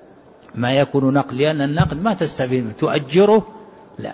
Speaker 1: ما يكون نقد، لأن النقد ما تستفيد منه، تؤجره لا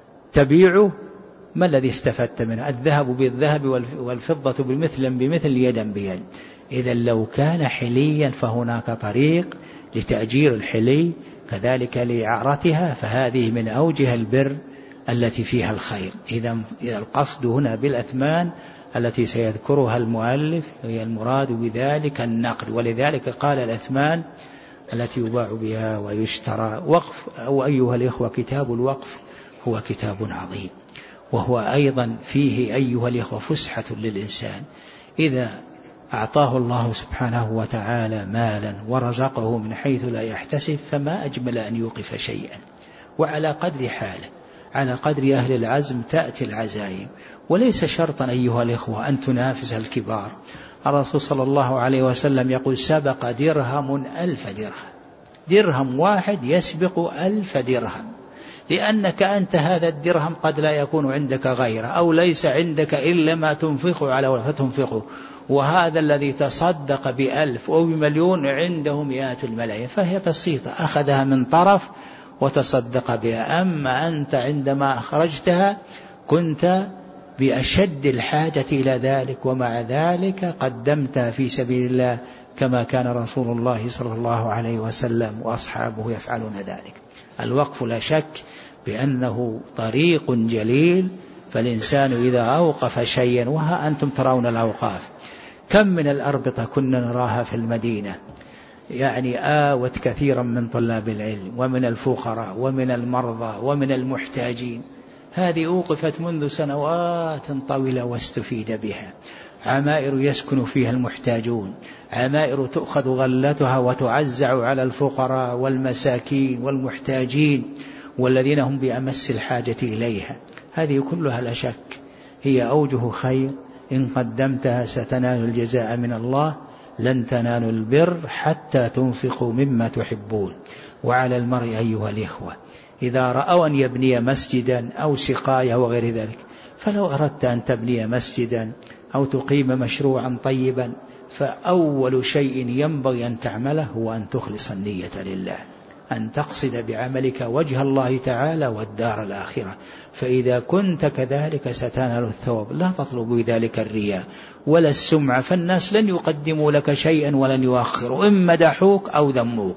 Speaker 1: تبيعه، ما الذي استفدت منه؟ الذهب بالذهب والفضة بالمثل بمثل يدا بيد. إذا لو كان حليا فهناك طريق لتأجير الحلي كذلك لإعارتها، فهذه من أوجه البر التي فيها الخير. إذا القصد هنا بالأثمان التي سيذكرها المؤلف هي المراد بذلك النقد، ولذلك قال الأثمان التي يباع بها ويشترى. وقف أو أيها الإخوة كتاب الوقف هو كتاب عظيم، وهو أيضا فيه أيها الإخوة فسحة للإنسان. إذا أعطاه الله سبحانه وتعالى مالا ورزقه من حيث لا يحتسب، فما أجمل أن يوقف شيئا، وعلى قدر حاله، على قدر أهل العزم تأتي العزائم. وليس شرطا أيها الإخوة أن تنافس الكبار. الرسول صلى الله عليه وسلم يقول سبق درهم ألف درهم، درهم واحد يسبق ألف درهم، لأنك أنت هذا الدرهم قد لا يكون عندك غيره، أو ليس عندك إلا ما تنفقه على فتنفقه، وهذا الذي تصدق بألف أو بمليون عنده مئات الملايين، فهي بسيطة، أخذها من طرف وتصدق بها. أما أنت عندما أخرجتها كنت بأشد الحاجة إلى ذلك، ومع ذلك قدمتها في سبيل الله كما كان رسول الله صلى الله عليه وسلم وأصحابه يفعلون ذلك. الوقف لا شك بأنه طريق جليل، فالإنسان إذا أوقف شيئا، وها أنتم ترون الأوقاف، كم من الأربطة كنا نراها في المدينة، يعني آوت كثيرا من طلاب العلم ومن الفقراء ومن المرضى ومن المحتاجين. هذه أوقفت منذ سنوات طويلة واستفيد بها. عمائر يسكن فيها المحتاجون، عمائر تؤخذ غلتها وتعزع على الفقراء والمساكين والمحتاجين والذين هم بأمس الحاجة إليها. هذه كلها لا شك هي أوجه خير، إن قدمتها ستنال الجزاء من الله. لن تنالوا البر حتى تنفقوا مما تحبون. وعلى المرء أيها الإخوة إذا رأوا أن يبني مسجدا أو سقاية وغير ذلك، فلو أردت أن تبني مسجدا أو تقيم مشروعا طيبا، فأول شيء ينبغي أن تعمله هو أن تخلص النية لله، أن تقصد بعملك وجه الله تعالى والدار الآخرة. فإذا كنت كذلك ستنال الثواب. لا تطلب بذلك الرياء ولا السمعة، فالناس لن يقدموا لك شيئا ولن يؤخروا، إن مدحوك أو ذموك.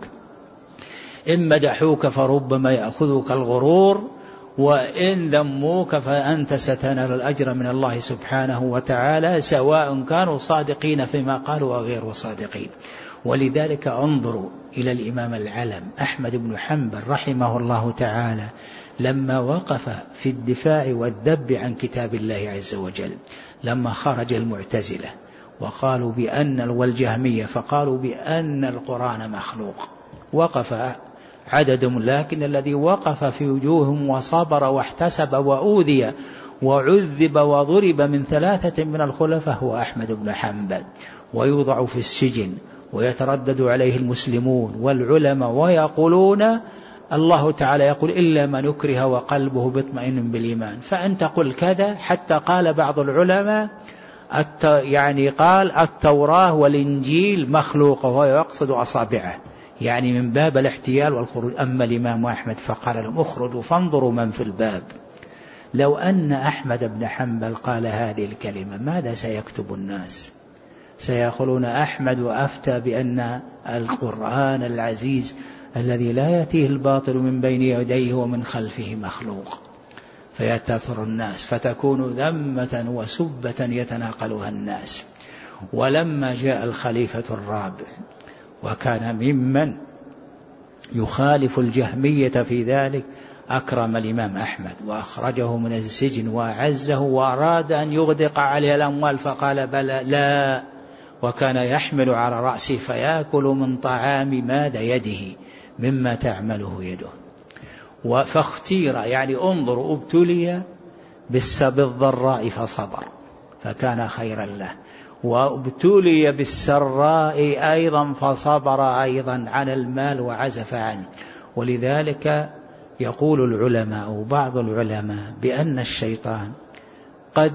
Speaker 1: إن مدحوك فربما يأخذك الغرور، وإن ذموك فأنت ستنال الأجر من الله سبحانه وتعالى، سواء كانوا صادقين فيما قالوا أو غير صادقين. ولذلك انظروا إلى الإمام العلم أحمد بن حنبل رحمه الله تعالى، لما وقف في الدفاع والذب عن كتاب الله عز وجل، لما خرج المعتزلة وقالوا بأن والجهمية فقالوا بأن القرآن مخلوق، وقف عدد، لكن الذي وقف في وجوههم وصبر واحتسب وأوذي وعذب وضرب من ثلاثة من الخلفاء هو أحمد بن حنبل، ويوضع في السجن ويتردد عليه المسلمون والعلماء ويقولون الله تعالى يقول إلا من يكره وقلبه مطمئن بالإيمان. فأنت قل كذا، حتى قال بعض العلماء الت... يعني قال التوراة والإنجيل مخلوقة، وهو يقصد أصابعه، يعني من باب الاحتيال والخروج. أما الإمام أحمد فقال لهم اخرجوا فانظروا من في الباب. لو أن أحمد بن حنبل قال هذه الكلمة ماذا سيكتب الناس؟ سيقولون أحمد أفتى بأن القرآن العزيز الذي لا يأتيه الباطل من بين يديه ومن خلفه مخلوق. فيتثر الناس فتكون ذمة وسبة يتناقلها الناس. ولما جاء الخليفة الرابع وكان ممن يخالف الجهمية في ذلك، أكرم الإمام أحمد وأخرجه من السجن وأعزه وأراد أن يغدق عليه الأموال فقال بلى لا، وكان يحمل على رأسه فيأكل من طعام ماد يده مما تعمله يده. فاختير، يعني انظر، ابتلي بالضراء فصبر فكان خيرا له، وابتلي بالسراء أيضا فصبر أيضا عن المال وعزف عنه. ولذلك يقول العلماء بعض العلماء بأن الشيطان قد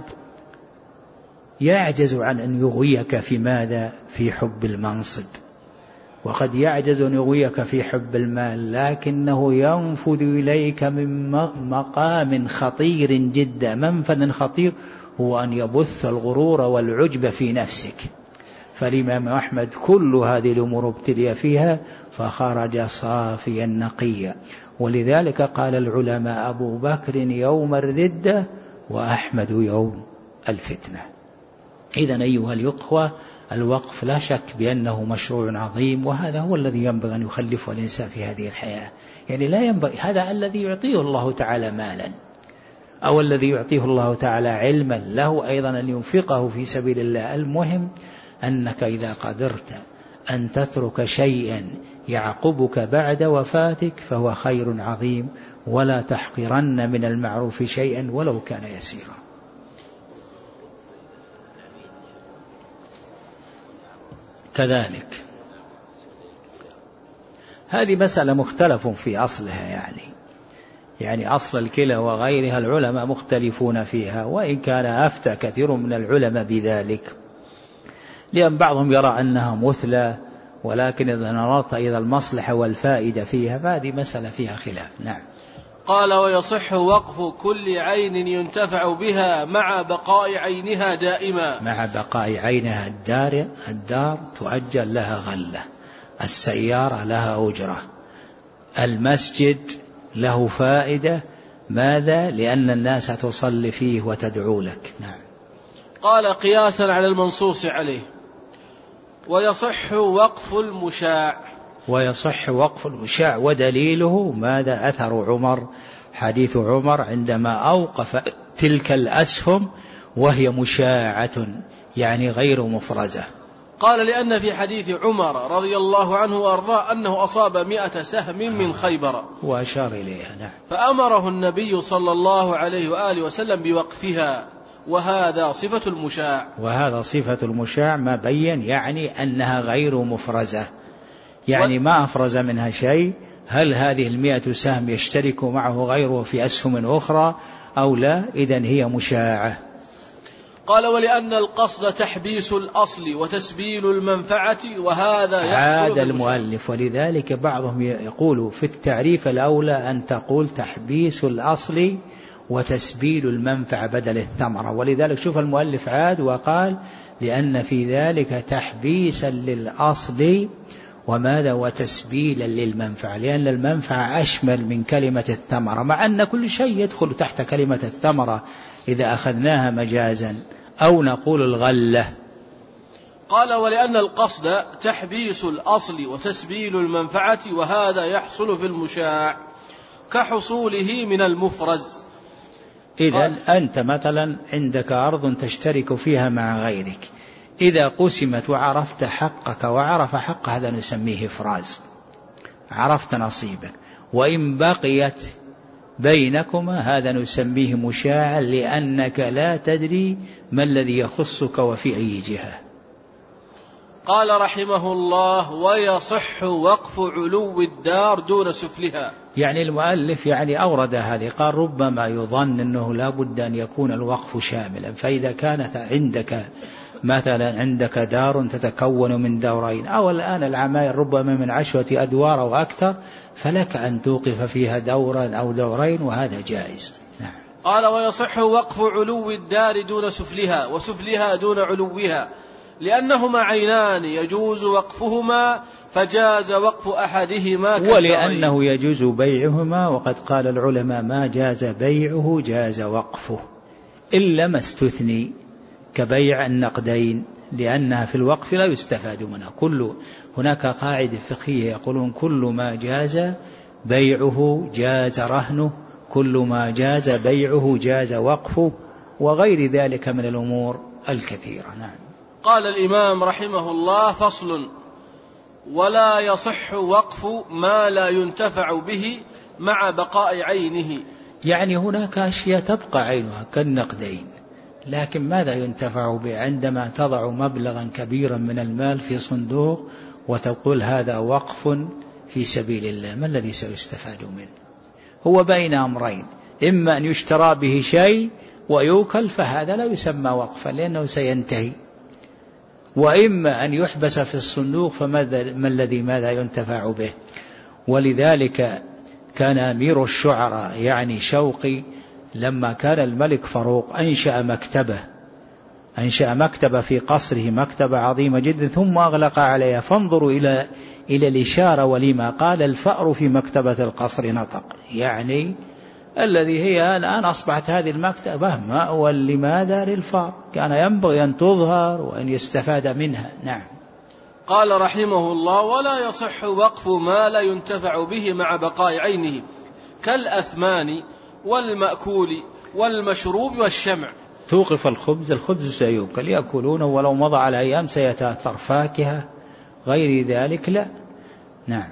Speaker 1: يعجز عن أن يغويك في ماذا؟ في حب المنصب، وقد يعجز أن يغويك في حب المال، لكنه ينفذ إليك من مقام خطير جدا. منفذ خطير هو أن يبث الغرور والعجب في نفسك. فالإمام أحمد كل هذه الأمور ابتلي فيها فخرج صافيا نقيا. ولذلك قال العلماء أبو بكر يوم الردة وأحمد يوم الفتنة. إذن أيها الإخوة، الوقف لا شك بأنه مشروع عظيم، وهذا هو الذي ينبغي أن يخلفه الإنسان في هذه الحياة. يعني لا ينبغي، هذا الذي يعطيه الله تعالى مالا أو الذي يعطيه الله تعالى علما له أيضا أن ينفقه في سبيل الله. المهم أنك إذا قدرت أن تترك شيئا يعقبك بعد وفاتك فهو خير عظيم، ولا تحقرن من المعروف شيئا ولو كان يسيرا. كذلك هذه مسألة مختلف في أصلها، يعني يعني أصل الكلى وغيرها العلماء مختلفون فيها، وإن كان أفتى كثير من العلماء بذلك، لأن بعضهم يرى أنها مثلى، ولكن إذا نظرت إلى المصلحة والفائدة فيها فهذه مسألة فيها خلاف. نعم.
Speaker 2: قال: ويصح وقف كل عين ينتفع بها مع بقاء عينها دائما.
Speaker 1: مع بقاء عينها الدار الدار تؤجل لها غلة، السيارة لها أجرة، المسجد له فائدة. ماذا؟ لأن الناس تصلي فيه وتدعو لك. نعم.
Speaker 2: قال: قياسا على المنصوص عليه. ويصح وقف المشاع.
Speaker 1: ويصح وقف المشاع، ودليله ماذا؟ أثر عمر، حديث عمر عندما أوقف تلك الأسهم وهي مشاعة، يعني غير مفرزة.
Speaker 2: قال: لأن في حديث عمر رضي الله عنه وأرضاه أنه أصاب مئة سهم من خيبر،
Speaker 1: وأشار إليها. نعم.
Speaker 2: فأمره النبي صلى الله عليه وآله وسلم بوقفها، وهذا صفة المشاع.
Speaker 1: وهذا صفة المشاع ما بين، يعني أنها غير مفرزة، يعني ما أفرز منها شيء. هل هذه المئة سهم يشترك معه غيره في أسهم أخرى أو لا؟ إذن هي مشاعة.
Speaker 2: قال: ولأن القصد تحبيس الأصل وتسبيل المنفعة، وهذا يحصل
Speaker 1: عاد المؤلف. ولذلك بعضهم يقول في التعريف الأولى أن تقول تحبيس الأصل وتسبيل المنفعة بدل الثمرة. ولذلك شوف المؤلف عاد وقال: لأن في ذلك تحبيسا للأصل وماذا؟ وتسبيلا للمنفعة، لأن المنفعة أشمل من كلمة الثمرة، مع أن كل شيء يدخل تحت كلمة الثمرة إذا أخذناها مجازا، أو نقول الغلة.
Speaker 2: قال: ولأن القصد تحبيس الأصل وتسبيل المنفعة، وهذا يحصل في المشاع كحصوله من المفرز.
Speaker 1: إذن أنت مثلا عندك أرض تشترك فيها مع غيرك، إذا قسمت وعرفت حقك وعرف حق، هذا نسميه إفراز، عرفت نصيبك. وإن بقيت بينكما هذا نسميه مشاعا، لأنك لا تدري ما الذي يخصك وفي أي جهة.
Speaker 2: قال رحمه الله: ويصح وقف علو الدار دون سفلها.
Speaker 1: يعني المؤلف يعني أورد هذه، قال ربما يظن أنه لا بد أن يكون الوقف شاملا، فإذا كانت عندك مثلا عندك دار تتكون من دورين، أو الآن العماير ربما من عشرة أدوار أو أكثر، فلك أن توقف فيها دورا أو دورين، وهذا جائز. نعم.
Speaker 2: قال: ويصح وقف علو الدار دون سفلها، وسفلها دون علوها، لأنهما عينان يجوز وقفهما فجاز وقف أحدهما
Speaker 1: ولأنه يجوز بيعهما، وقد قال العلماء ما جاز بيعه جاز وقفه إلا ما استثني كبيع النقدين، لأنها في الوقف لا يستفاد منها. كل هناك قاعدة فقهية يقولون كل ما جاز بيعه جاز رهنه، كل ما جاز بيعه جاز وقفه، وغير ذلك من الأمور الكثيرة. نعم.
Speaker 2: قال الإمام رحمه الله: فصل: ولا يصح وقف ما لا ينتفع به مع بقاء عينه.
Speaker 1: يعني هناك أشياء تبقى عينها كالنقدين، لكن ماذا ينتفع به؟ عندما تضع مبلغا كبيرا من المال في صندوق وتقول هذا وقف في سبيل الله، ما الذي سيستفاد منه؟ هو بين أمرين: إما أن يشترى به شيء ويوكل فهذا لا يسمى وقفا لأنه سينتهي، وإما أن يحبس في الصندوق فماذا ما الذي ماذا ينتفع به؟ ولذلك كان أمير الشعراء يعني شوقي لما كان الملك فاروق أنشأ مكتبة أنشأ مكتبة في قصره، مكتبة عظيمة جدا، ثم أغلق عليها. فانظروا إلى إلى الإشارة ولما قال: الفأر في مكتبة القصر نطق، يعني الذي هي الآن أصبحت هذه المكتبة مأوى لماذا؟ للفأر، كان ينبغي أن تظهر وأن يستفاد منها. نعم.
Speaker 2: قال رحمه الله: ولا يصح وقف ما لا ينتفع به مع بقاء عينه كالأثمان والمأكول والمشروب والشمع.
Speaker 1: توقف الخبز، الخبز سيؤكل يأكلونه ولو مضى على أيام سيتأثر، فاكهة غير ذلك لا. نعم.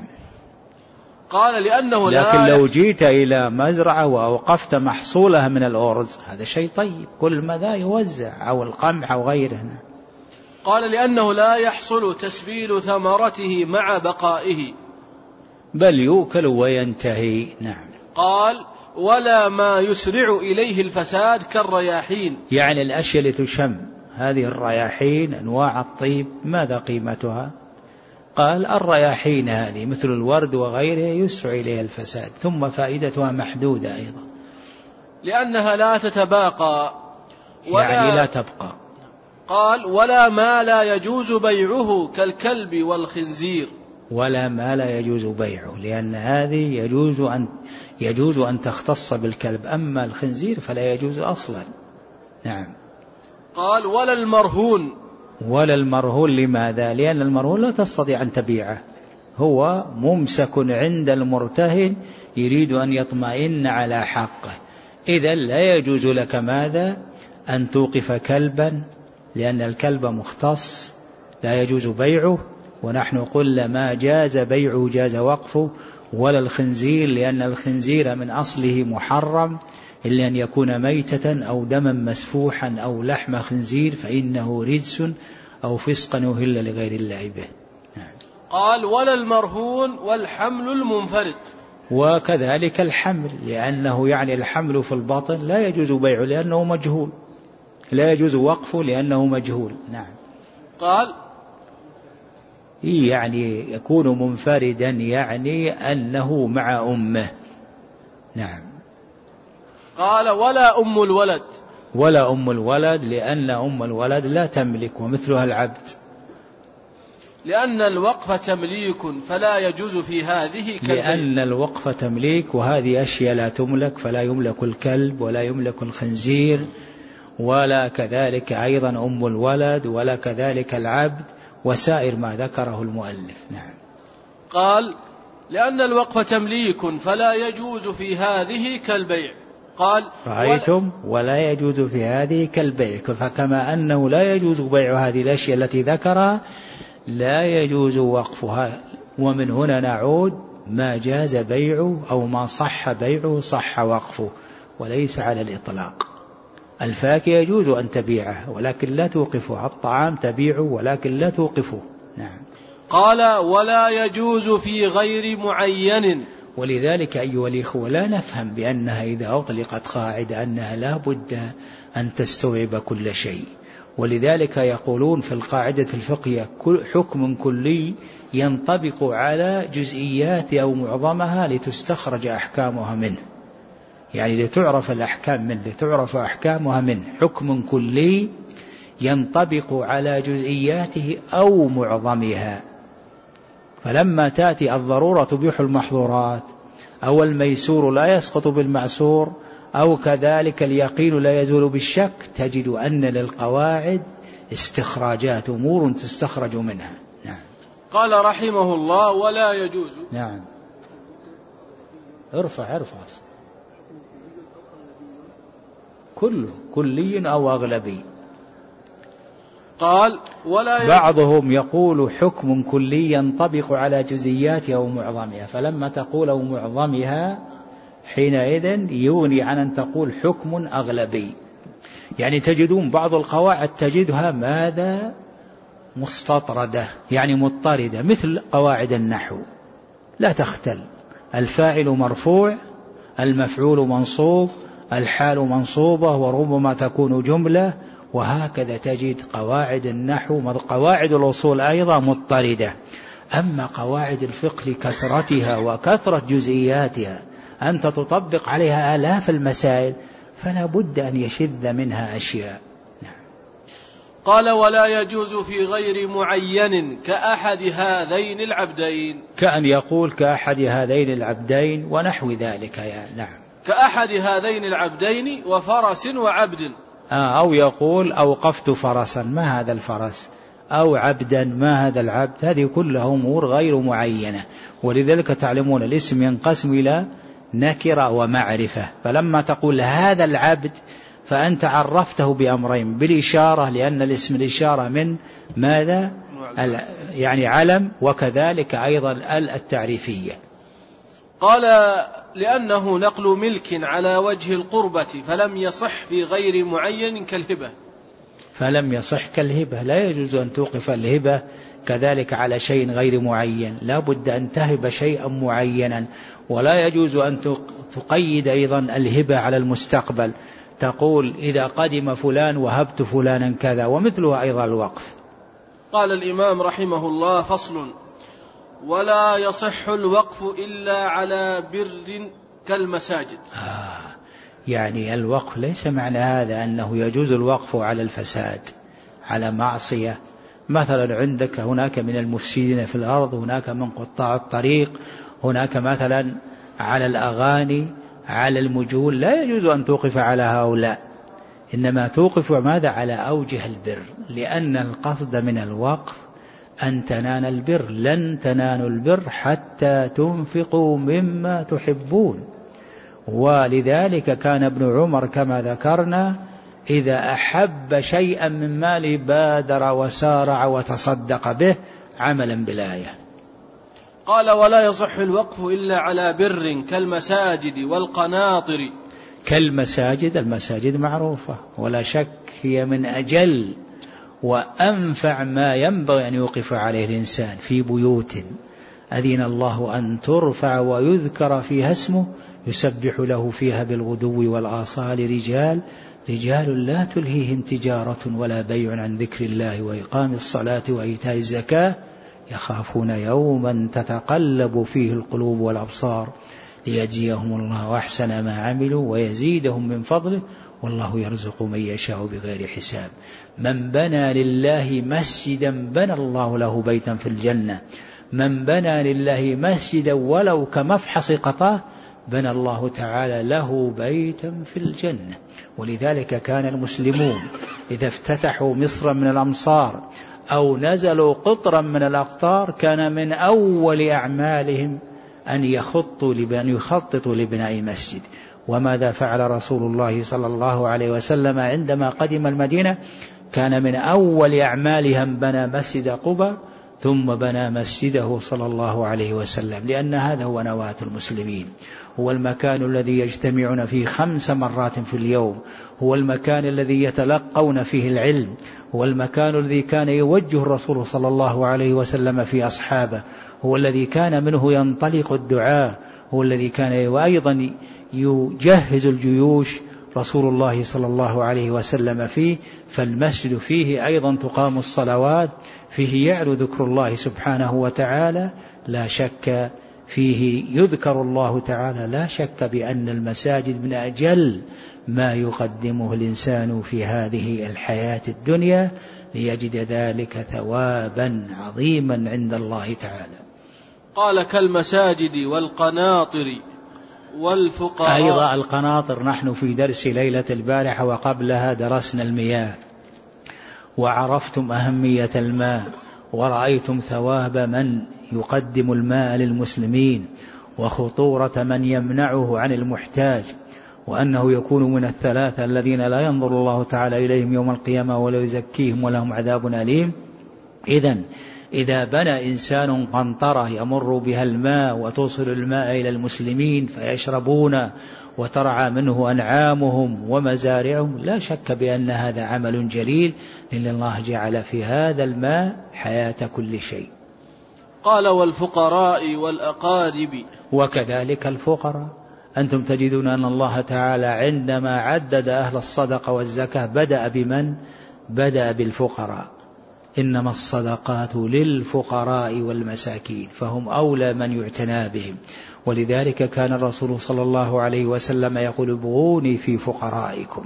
Speaker 2: قال: لأنه
Speaker 1: لكن
Speaker 2: لا
Speaker 1: لو جيت إلى مزرعة وأوقفت محصولها من الأرز هذا شيء طيب، كل ما ذا يوزع، أو القمح أو غيره.
Speaker 2: قال: لأنه لا يحصل تسبيل ثمرته مع بقائه،
Speaker 1: بل يؤكل وينتهي. نعم.
Speaker 2: قال: ولا ما يسرع إليه الفساد كالرياحين.
Speaker 1: يعني الأشياء التي تشم، هذه الرياحين أنواع الطيب ماذا قيمتها؟ قال: الرياحين هذه مثل الورد وغيره يسرع إليها الفساد، ثم فائدتها محدودة أيضا،
Speaker 2: لأنها لا تتباقى ولا
Speaker 1: يعني لا تبقى.
Speaker 2: قال: ولا ما لا يجوز بيعه كالكلب والخنزير.
Speaker 1: ولا ما لا يجوز بيعه، لأن هذه يجوز أن يجوز أن تختص بالكلب، أما الخنزير فلا يجوز أصلا. نعم.
Speaker 2: قال: ولا المرهون.
Speaker 1: ولا المرهون، لماذا؟ لأن المرهون لا تستطيع أن تبيعه، هو ممسك عند المرتهن يريد أن يطمئن على حقه، إذن لا يجوز لك ماذا؟ أن توقف كلبا، لأن الكلب مختص لا يجوز بيعه، ونحن قلنا ما جاز بيعه جاز وقفه. ولا الخنزير، لأن الخنزير من أصله محرم إلا أن يكون ميتة أو دما مسفوحا أو لحم خنزير فإنه رجس أو فسقا أهل لغير الله به. نعم.
Speaker 2: قال: ولا المرهون والحمل المنفرد.
Speaker 1: وكذلك الحمل، لأنه يعني الحمل في البطن لا يجوز بيعه لأنه مجهول، لا يجوز وقفه لأنه مجهول. نعم.
Speaker 2: قال:
Speaker 1: يعني يكون منفردا، يعني أنه مع أمه. نعم.
Speaker 2: قال: ولا أم الولد.
Speaker 1: ولا أم الولد، لأن أم الولد لا تملك، ومثلها العبد،
Speaker 2: لأن الوقف تمليك فلا يجوز في هذه كالبيع.
Speaker 1: لأن الوقف تمليك وهذه أشياء لا تملك، فلا يملك الكلب ولا يملك الخنزير ولا كذلك أيضا أم الولد ولا كذلك العبد وسائر ما ذكره المؤلف. نعم.
Speaker 2: قال: لأن الوقف تمليك فلا يجوز في هذه كالبيع. قال:
Speaker 1: رأيتم؟ ولا يجوز في هذه كالبيع، فكما أنه لا يجوز بيع هذه الأشياء التي ذكرها لا يجوز وقفها. ومن هنا نعود: ما جاز بيعه أو ما صح بيعه صح وقفه، وليس على الإطلاق. الفاكهة يجوز أن تبيعه ولكن لا توقفه، الطعام تبيعه ولكن لا توقفه. نعم.
Speaker 2: قال: ولا يجوز في غير معين.
Speaker 1: ولذلك أيها الإخوة لا نفهم بأنها إذا أطلقت قاعدة أنها لا بد أن تستوعب كل شيء، ولذلك يقولون في القاعدة الفقهية حكم كلي ينطبق على جزئيات أو معظمها لتستخرج أحكامها منه، يعني لتعرف الأحكام منه، لتعرف أحكامها منه. حكم كلي ينطبق على جزئياته أو معظمها. فلما تأتي الضرورة تبيح المحظورات، أو الميسور لا يسقط بالمعسور، أو كذلك اليقين لا يزول بالشك، تجد أن للقواعد استخراجات، أمور تستخرج منها. نعم.
Speaker 2: قال رحمه الله: ولا يجوز.
Speaker 1: نعم. ارفع ارفع كله، كلي أو أغلبي.
Speaker 2: قال: ولا يجوز.
Speaker 1: بعضهم يقول حكم كلي ينطبق على جزئياتها أو معظمها، فلما تقول أو معظمها حينئذ يغني عن أن تقول حكم أغلبي. يعني تجدون بعض القواعد تجدها ماذا؟ مستطردة، يعني مضطردة، مثل قواعد النحو لا تختل، الفاعل مرفوع، المفعول منصوب، الحال منصوبة، وربما تكون جملة، وهكذا تجد قواعد النحو، قواعد الأصول أيضا مضطردة. أما قواعد الفقه لكثرتها وكثرة جزئياتها أنت تطبق عليها آلاف المسائل، فلا بد أن يشذ منها أشياء. نعم.
Speaker 2: قال: ولا يجوز في غير معين كأحد هذين العبدين.
Speaker 1: كأن يقول كأحد هذين العبدين ونحو ذلك يعني. نعم.
Speaker 2: كأحد هذين العبدين وفرس وعبد.
Speaker 1: آه أو يقول أوقفت فرسا، ما هذا الفرس؟ أو عبدا، ما هذا العبد؟ هذه كلها أمور غير معينة. ولذلك تعلمون الاسم ينقسم إلى نكرة ومعرفة، فلما تقول هذا العبد فأنت عرفته بأمرين: بالإشارة، لأن الاسم الإشارة من ماذا؟ يعني علم، وكذلك أيضا ال التعريفية.
Speaker 2: قال: لأنه نقل ملك على وجه القربة فلم يصح في غير معين كالهبة.
Speaker 1: فلم يصح كالهبة، لا يجوز أن توقف الهبة كذلك على شيء غير معين، لا بد أن تهب شيئا معينا، ولا يجوز أن تقيد أيضا الهبة على المستقبل، تقول إذا قدم فلان وهبت فلانا كذا، ومثلها أيضا الوقف.
Speaker 2: قال الإمام رحمه الله: فصل: ولا يصح الوقف إلا على بر كالمساجد.
Speaker 1: آه يعني الوقف ليس معنى هذا أنه يجوز الوقف على الفساد، على معصية. مثلا عندك هناك من المفسدين في الأرض، هناك من قطاع الطريق، هناك مثلا على الأغاني، على المجول، لا يجوز أن توقف على هؤلاء، إنما توقف ماذا؟ على أوجه البر، لأن القصد من الوقف أن تنال البر. لن تنالوا البر حتى تنفقوا مما تحبون. ولذلك كان ابن عمر كما ذكرنا إذا أحب شيئا من ماله بادر وسارع وتصدق به عملا بالآية.
Speaker 2: قال: ولا يصح الوقف إلا على بر كالمساجد والقناطر.
Speaker 1: كالمساجد، المساجد معروفة ولا شك هي من أجل وأنفع ما ينبغي أن يوقف عليه الإنسان، في بيوت أذن الله أن ترفع ويذكر فيها اسمه يسبح له فيها بالغدو والآصال رجال رجال لا تلهيهم تجارة ولا بيع عن ذكر الله وإقام الصلاة وإيتاء الزكاة يخافون يوما تتقلب فيه القلوب والأبصار ليجزيهم الله أحسن ما عملوا ويزيدهم من فضله والله يرزق من يشاء بغير حساب. من بنى لله مسجدا بنى الله له بيتا في الجنة. من بنى لله مسجدا ولو كمفحص قطاه بنى الله تعالى له بيتا في الجنة. ولذلك كان المسلمون إذا افتتحوا مصر من الأمصار أو نزلوا قطرا من الأقطار كان من أول أعمالهم أن يخطوا أن يخططوا لبناء مسجد. وماذا فعل رسول الله صلى الله عليه وسلم عندما قدم المدينة؟ كان من أول أعمالهم بنى مسجد قباء ثم بنى مسجده صلى الله عليه وسلم، لأن هذا هو نواة المسلمين، هو المكان الذي يجتمعون فيه خمس مرات في اليوم، هو المكان الذي يتلقون فيه العلم، هو المكان الذي كان يوجه الرسول صلى الله عليه وسلم في أصحابه، هو الذي كان منه ينطلق الدعاء، هو الذي كان وأيضا يجهز الجيوش رسول الله صلى الله عليه وسلم فيه. فالمسجد فيه أيضا تقام الصلوات، فيه يعلو ذكر الله سبحانه وتعالى، لا شك فيه يذكر الله تعالى، لا شك بأن المساجد من أجل ما يقدمه الإنسان في هذه الحياة الدنيا ليجد ذلك ثوابا عظيما عند الله تعالى.
Speaker 2: قال كالمساجد والقناطر والفقراء.
Speaker 1: أيضا القناطر، نحن في درس ليلة البارحة وقبلها درسنا المياه، وعرفتم أهمية الماء، ورأيتم ثواب من يقدم الماء للمسلمين، وخطورة من يمنعه عن المحتاج، وأنه يكون من الثلاثة الذين لا ينظر الله تعالى إليهم يوم القيامة ولا يزكيهم ولهم عذاب أليم. إذن إذا بنى إنسان قنطرة يمر بها الماء وتوصل الماء إلى المسلمين فيشربون وترعى منه أنعامهم ومزارعهم، لا شك بأن هذا عمل جليل، لأن الله جعل في هذا الماء حياة كل شيء.
Speaker 2: قال والفقراء والأقارب.
Speaker 1: وكذلك الفقراء، أنتم تجدون أن الله تعالى عندما عدد أهل الصدقة والزكاة بدأ بمن؟ بدأ بالفقراء، إنما الصدقات للفقراء والمساكين، فهم أولى من يعتنى بهم. ولذلك كان الرسول صلى الله عليه وسلم يقول ابغوني في فقرائكم،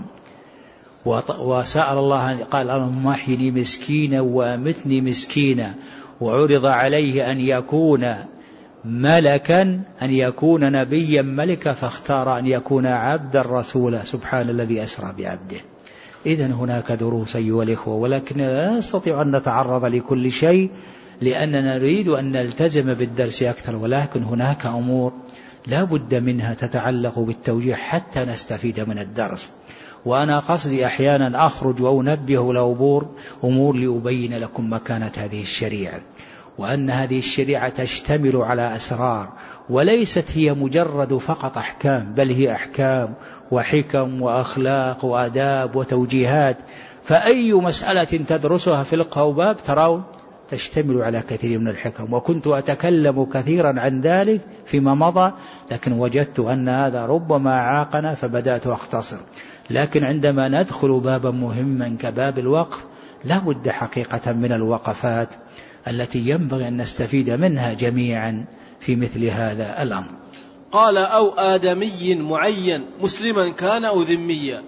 Speaker 1: وسأل الله قال اللهم احيني مسكينا وامتني مسكينا، وعرض عليه أن يكون ملكا، أن يكون نبيا ملكا، فاختار أن يكون عبدا رسولا، سبحان الذي أسرى بعبده. إذن هناك دروس أيها الإخوة، ولكن لا نستطيع أن نتعرض لكل شيء لأننا نريد أن نلتزم بالدرس أكثر، ولكن هناك أمور لا بد منها تتعلق بالتوجيه حتى نستفيد من الدرس. وأنا قصدي أحيانا أخرج وأنبه لأمور أمور لأبين لكم مكانة هذه الشريعة، وأن هذه الشريعة تشتمل على أسرار، وليست هي مجرد فقط أحكام، بل هي أحكام وحكم وأخلاق وآداب وتوجيهات. فأي مسألة تدرسها في فقه أو باب ترون تشتمل على كثير من الحكم، وكنت أتكلم كثيرا عن ذلك فيما مضى، لكن وجدت أن هذا ربما عاقنا فبدأت أختصر. لكن عندما ندخل بابا مهما كباب الوقف لا بد حقيقة من الوقفات التي ينبغي أن نستفيد منها جميعا في مثل هذا الأمر.
Speaker 2: قال أو آدمي معين مسلما كان أو ذميا.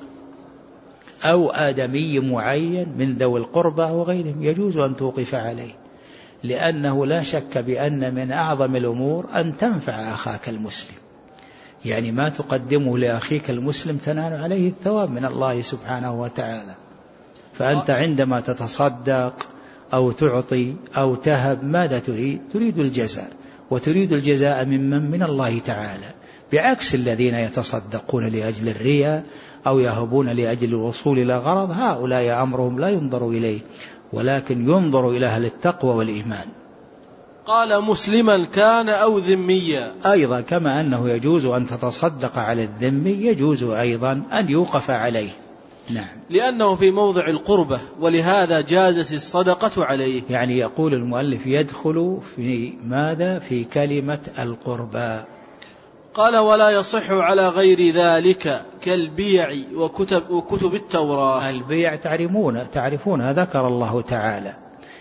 Speaker 1: أو آدمي معين من ذوي القربى وغيرهم يجوز أن توقف عليه، لأنه لا شك بأن من أعظم الأمور أن تنفع أخاك المسلم، يعني ما تقدمه لأخيك المسلم تنال عليه الثواب من الله سبحانه وتعالى. فأنت عندما تتصدق أو تعطي أو تهب ماذا تريد؟ تريد الجزاء، وتريد الجزاء ممن؟ من الله تعالى، بعكس الذين يتصدقون لأجل الرياء أو يهبون لأجل الوصول إلى غرض، هؤلاء أمرهم لا ينظر إليه، ولكن ينظر إلى أهل التقوى والإيمان.
Speaker 2: قال مسلما كان أو ذميا.
Speaker 1: أيضا كما أنه يجوز أن تتصدق على الذمي يجوز أيضا أن يوقف عليه. نعم،
Speaker 2: لأنه في موضع القربة، ولهذا جازت الصدقة عليه.
Speaker 1: يعني يقول المؤلف يدخل في ماذا؟ في كلمة القربة.
Speaker 2: قال ولا يصح على غير ذلك كالبيع وكتب, وكتب التوراة.
Speaker 1: البيع تعرفون تعرفون ذكر الله تعالى،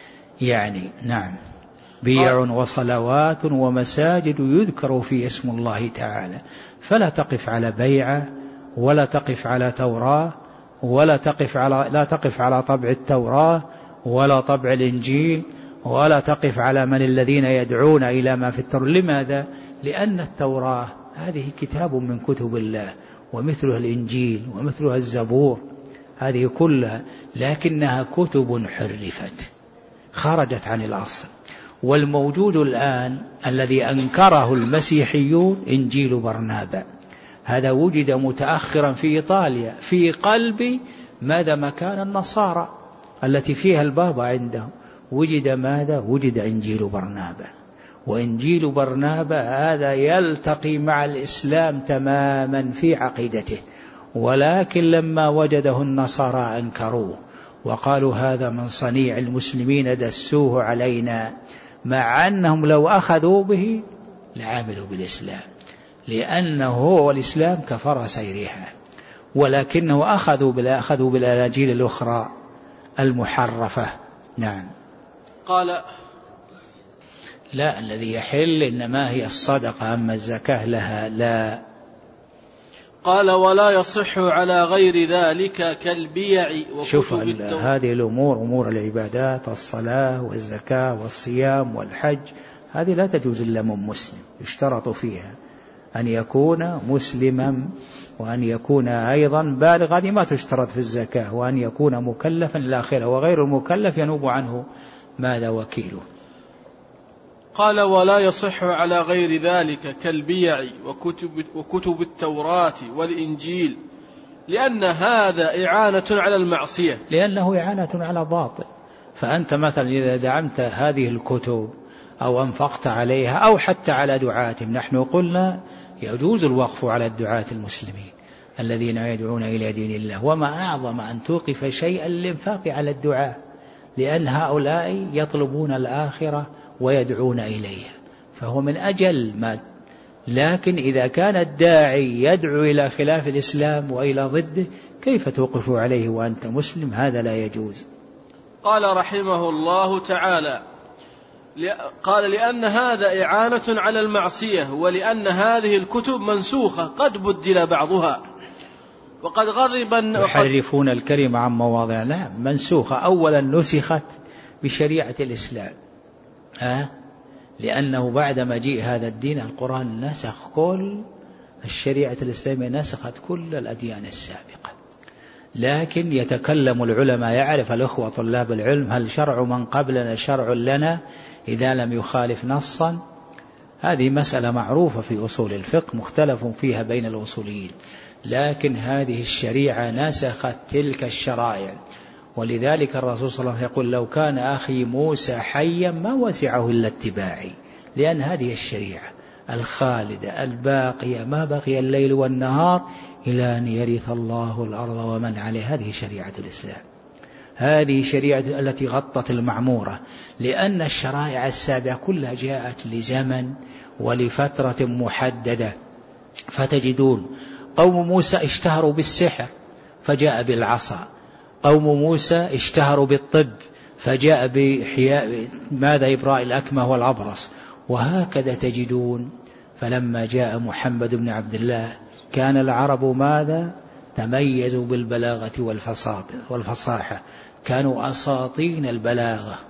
Speaker 1: يعني نعم، بيع وصلوات ومساجد يذكر في اسم الله تعالى، فلا تقف على بيع ولا تقف على توراة ولا تقف على لا تقف على طبع التوراة ولا طبع الإنجيل ولا تقف على من الذين يدعون إلى ما في التوراة. لماذا؟ لأن التوراة هذه كتاب من كتب الله، ومثلها الإنجيل ومثلها الزبور، هذه كلها لكنها كتب حرفت خرجت عن الأصل. والموجود الآن الذي أنكره المسيحيون إنجيل برنابا، هذا وجد متأخرا في إيطاليا في قلب ماذا مكان النصارى التي فيها البابا عندهم، وجد ماذا؟ وجد إنجيل برنابا. وإنجيل برنابا هذا يلتقي مع الإسلام تماما في عقيدته، ولكن لما وجده النصارى أنكروه وقالوا هذا من صنيع المسلمين دسوه علينا، مع أنهم لو أخذوا به لعملوا بالإسلام، لأنه هو والإسلام كفر سيرها، ولكنه أخذوا بلا أخذوا بالأناجيل الأخرى المحرفة. نعم.
Speaker 2: قال
Speaker 1: لا، الذي يحل إنما هي الصدقة، أما الزكاة لها لا.
Speaker 2: قال ولا يصح على غير ذلك كالبيع
Speaker 1: شوف
Speaker 2: وكتب التوراة.
Speaker 1: هذه الأمور أمور العبادات، الصلاة والزكاة والصيام والحج، هذه لا تجوز إلا من مسلم، يشترط فيها أن يكون مسلما وأن يكون أيضا بالغ، هذه ما تشترط في الزكاة، وأن يكون مكلفا إلى آخره، وغير المكلف ينوب عنه ماذا وكيله.
Speaker 2: قال ولا يصح على غير ذلك كالبيع وكتب, وكتب التوراة والإنجيل، لأن هذا إعانة على المعصية،
Speaker 1: لأنه إعانة على باطل. فأنت مثلا إذا دعمت هذه الكتب أو أنفقت عليها أو حتى على دعاتهم، نحن قلنا يجوز الوقف على الدعاة المسلمين الذين يدعون إلى دين الله، وما أعظم أن توقف شيئا للإنفاق على الدعاة، لأن هؤلاء يطلبون الآخرة ويدعون إليها، فهو من أجل ما. لكن إذا كان الداعي يدعو إلى خلاف الإسلام وإلى ضده، كيف توقف عليه وأنت مسلم؟ هذا لا يجوز.
Speaker 2: قال رحمه الله تعالى: قال لأن هذا إعانة على المعصية، ولأن هذه الكتب منسوخة قد بدل بعضها، وقد غضب
Speaker 1: يحرفون الكلمة عن مواضع. لا، منسوخة أولا نسخت بشريعة الإسلام، ها؟ لأنه بعد مجيء هذا الدين القرآن نسخ كل الشريعة الإسلامية، نسخت كل الأديان السابقة. لكن يتكلم العلماء، يعرف الأخوة طلاب العلم هل شرع من قبلنا شرع لنا إذا لم يخالف نصا؟ هذه مسألة معروفة في أصول الفقه مختلف فيها بين الأصوليين، لكن هذه الشريعة نسخت تلك الشرائع. ولذلك الرسول صلى الله عليه وسلم يقول: لو كان أخي موسى حيا ما وسعه إلا اتباعي، لأن هذه الشريعة الخالدة الباقية ما بقي الليل والنهار إلى أن يرث الله الأرض ومن عليها، هذه شريعة الإسلام، هذه شريعة التي غطت المعمورة. لأن الشرائع السابقة كلها جاءت لزمن ولفترة محددة. فتجدون قوم موسى اشتهروا بالسحر فجاء بالعصا، قوم موسى اشتهروا بالطب فجاء بإحياء ماذا إبراء الأكمه والأبرص، وهكذا تجدون. فلما جاء محمد بن عبد الله كان العرب ماذا؟ تميزوا بالبلاغة والفصاحة، كانوا أساطين البلاغة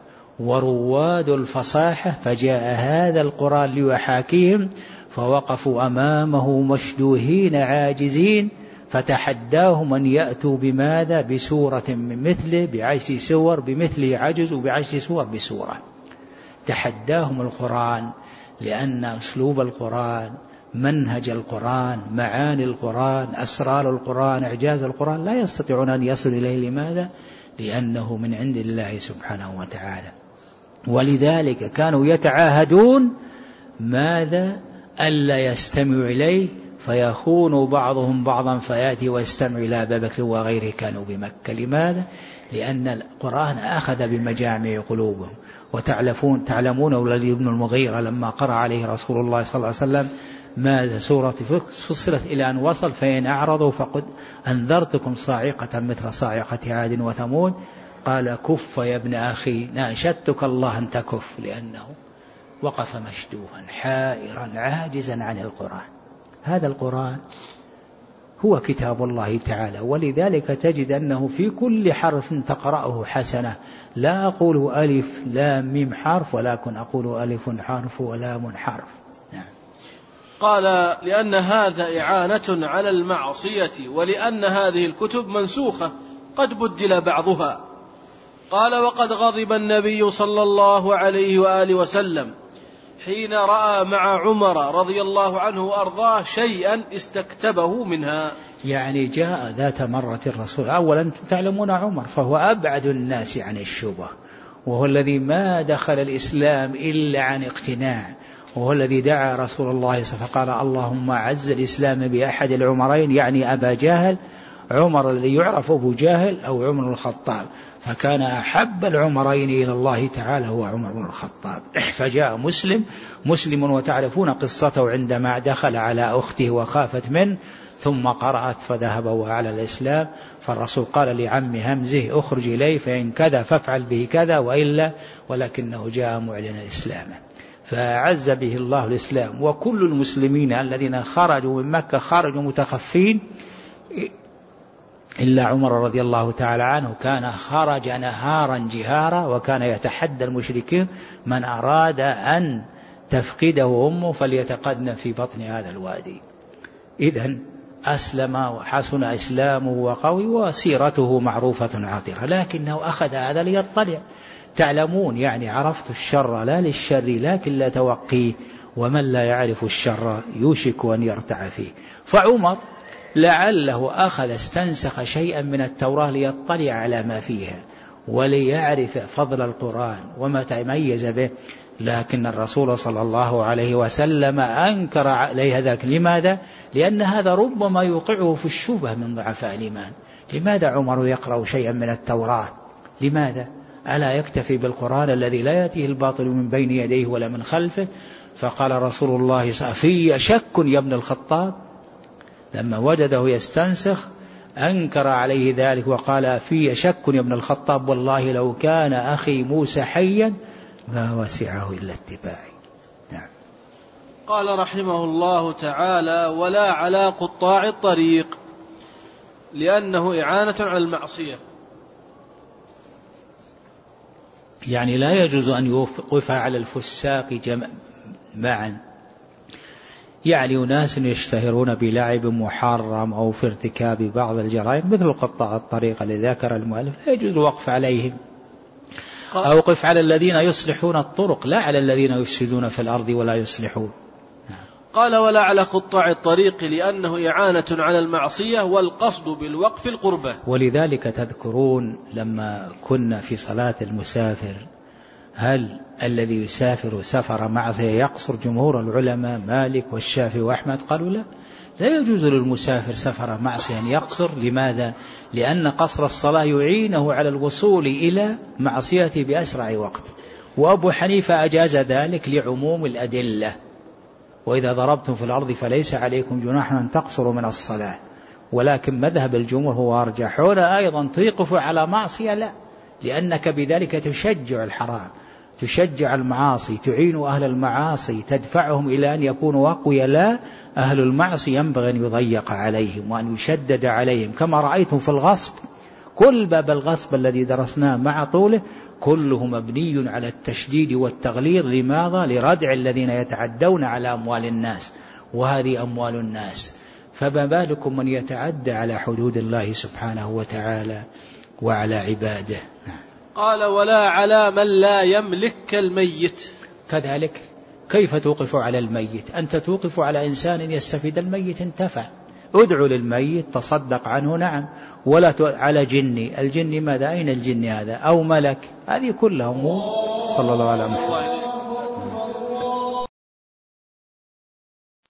Speaker 1: ورواد الفصاحة، فجاء هذا القرآن ليحاكيهم فوقفوا أمامه مشدوهين عاجزين، فتحداهم أن يأتوا بماذا؟ بسورة من مثله بعشر سور بمثله عجز وبعشر سور بسورة. تحداهم القرآن، لأن أسلوب القرآن، منهج القرآن، معاني القرآن، أسرار القرآن، إعجاز القرآن لا يستطيعون أن يصلوا إليه. لماذا؟ لأنه من عند الله سبحانه وتعالى. ولذلك كانوا يتعاهدون ماذا؟ ألا يستمعوا إليه، فيخون بعضهم بعضا فيأتي ويستمع إلى أبي بكر وغيره كانوا بمكة. لماذا؟ لأن القرآن أخذ بمجامع قلوبهم. وتعلمون تعلمون ولد بن المغيرة لما قرأ عليه رسول الله صلى الله عليه وسلم ماذا؟ سورة فصلت إلى أن وصل: فإن أعرضوا فقد أنذرتكم صاعقة مثل صاعقة عاد وثمود. قال: كف يا ابن أخي، ناشدتك الله أن تكف، لأنه وقف مشدوها حائرا عاجزا عن القرآن. هذا القرآن هو كتاب الله تعالى، ولذلك تجد أنه في كل حرف تقرأه حسنة. لا أقول ألف لام ميم حرف، ولكن أقول ألف حرف ولام حرف. نعم.
Speaker 2: قال: لأن هذا إعانة على المعصية، ولأن هذه الكتب منسوخة قد بدل بعضها. قال: وقد غضب النبي صلى الله عليه وآله وسلم حين رأى مع عمر رضي الله عنه وأرضاه شيئا استكتبه منها.
Speaker 1: يعني جاء ذات مرة الرسول، أولا تعلمون عمر فهو أبعد الناس عن الشبه، وهو الذي ما دخل الإسلام إلا عن اقتناع، وهو الذي دعا رسول الله صلى الله عليه وسلم فقال: اللهم أعز الإسلام بأحد العمرين، يعني أبا جهل، عمر الذي يعرف أبو جهل أو عمر الخطاب، فكان أحب العمرين إلى الله تعالى هو عمر بن الخطاب. فجاء مسلم مسلم وتعرفون قصته عندما دخل على أخته وخافت منه، ثم قرأت فذهب على الإسلام. فالرسول قال لعم همزه: اخرج إليه، فإن كذا فافعل به كذا، وإلا، ولكنه جاء معلنا إسلامه. فأعز به الله الإسلام. وكل المسلمين الذين خرجوا من مكة خرجوا متخفين إلا عمر رضي الله تعالى عنه، كان خرج نهارا جهارا وكان يتحدى المشركين: من أراد أن تفقده أمه فليتقدم في بطن هذا الوادي. إذن أسلم وحسن إسلامه وقوي وسيرته معروفة عطرة، لكنه أخذ هذا ليطلع. تعلمون يعني عرفت الشر لا للشر لكن لا توقيه، ومن لا يعرف الشر يوشك أن يرتع فيه. فعمر لعله أخذ استنسخ شيئا من التوراة ليطلع على ما فيها وليعرف فضل القرآن وما تميز به، لكن الرسول صلى الله عليه وسلم أنكر عليه ذلك. لماذا؟ لأن هذا ربما يوقعه في الشبهة من ضعفاء الإيمان. لماذا عمر يقرأ شيئا من التوراة؟ لماذا؟ ألا يكتفي بالقرآن الذي لا يأتيه الباطل من بين يديه ولا من خلفه؟ فقال رسول الله: في شك يا ابن الخطاب؟ لما وجده يستنسخ أنكر عليه ذلك وقال: في شك يا ابن الخطاب، والله لو كان أخي موسى حيا ما وسعه إلا اتباعي. نعم.
Speaker 2: قال رحمه الله تعالى: ولا على قطاع الطريق، لأنه إعانة على المعصية.
Speaker 1: يعني لا يجوز أن يوقف على الفساق معا. يعني أناس يشتهرون بلعب محرم أو في ارتكاب بعض الجرائم مثل قطاع الطريق الذي ذكر المؤلف، لا يجوز الوقف عليهم. أوقف على الذين يصلحون الطرق لا على الذين يفسدون في الأرض ولا يصلحون.
Speaker 2: قال: ولا على قطاع الطريق، لأنه إعانة على المعصية، والقصد بالوقف القربة.
Speaker 1: ولذلك تذكرون لما كنا في صلاة المسافر، هل الذي يسافر سفر معصية يقصر؟ جمهور العلماء مالك والشافعي وأحمد قالوا لا، لا يجوز للمسافر سفر معصية أن يقصر. لماذا؟ لأن قصر الصلاة يعينه على الوصول إلى معصيته بأسرع وقت. وأبو حنيفة أجاز ذلك لعموم الأدلة: وإذا ضربتم في الأرض فليس عليكم جناح أن تقصروا من الصلاة. ولكن مذهب الجمهور هو أرجح. هنا أيضا توقف على معصية لا، لأنك بذلك تشجع الحرام، تشجع المعاصي، تعين أهل المعاصي، تدفعهم إلى أن يكونوا أقوياء. لا، أهل المعصي ينبغي أن يضيق عليهم وأن يشدد عليهم، كما رأيتم في الغصب. كل باب الغصب الذي درسناه مع طوله كله مبني على التشديد والتغليظ. لماذا؟ لردع الذين يتعدون على أموال الناس، وهذه أموال الناس، فما بالكم من يتعدى على حدود الله سبحانه وتعالى وعلى عباده.
Speaker 2: قال: ولا على من لا يملك كالميت.
Speaker 1: كذلك كيف توقف على الميت؟ أنت توقف على إنسان يستفيد، الميت انتفع، ادعو للميت، تصدق عنه، نعم. ولا على جني، الجني ماذا؟ أين الجني هذا؟ أو ملك؟ هذه كلها أمور. صلى الله عليه وسلم.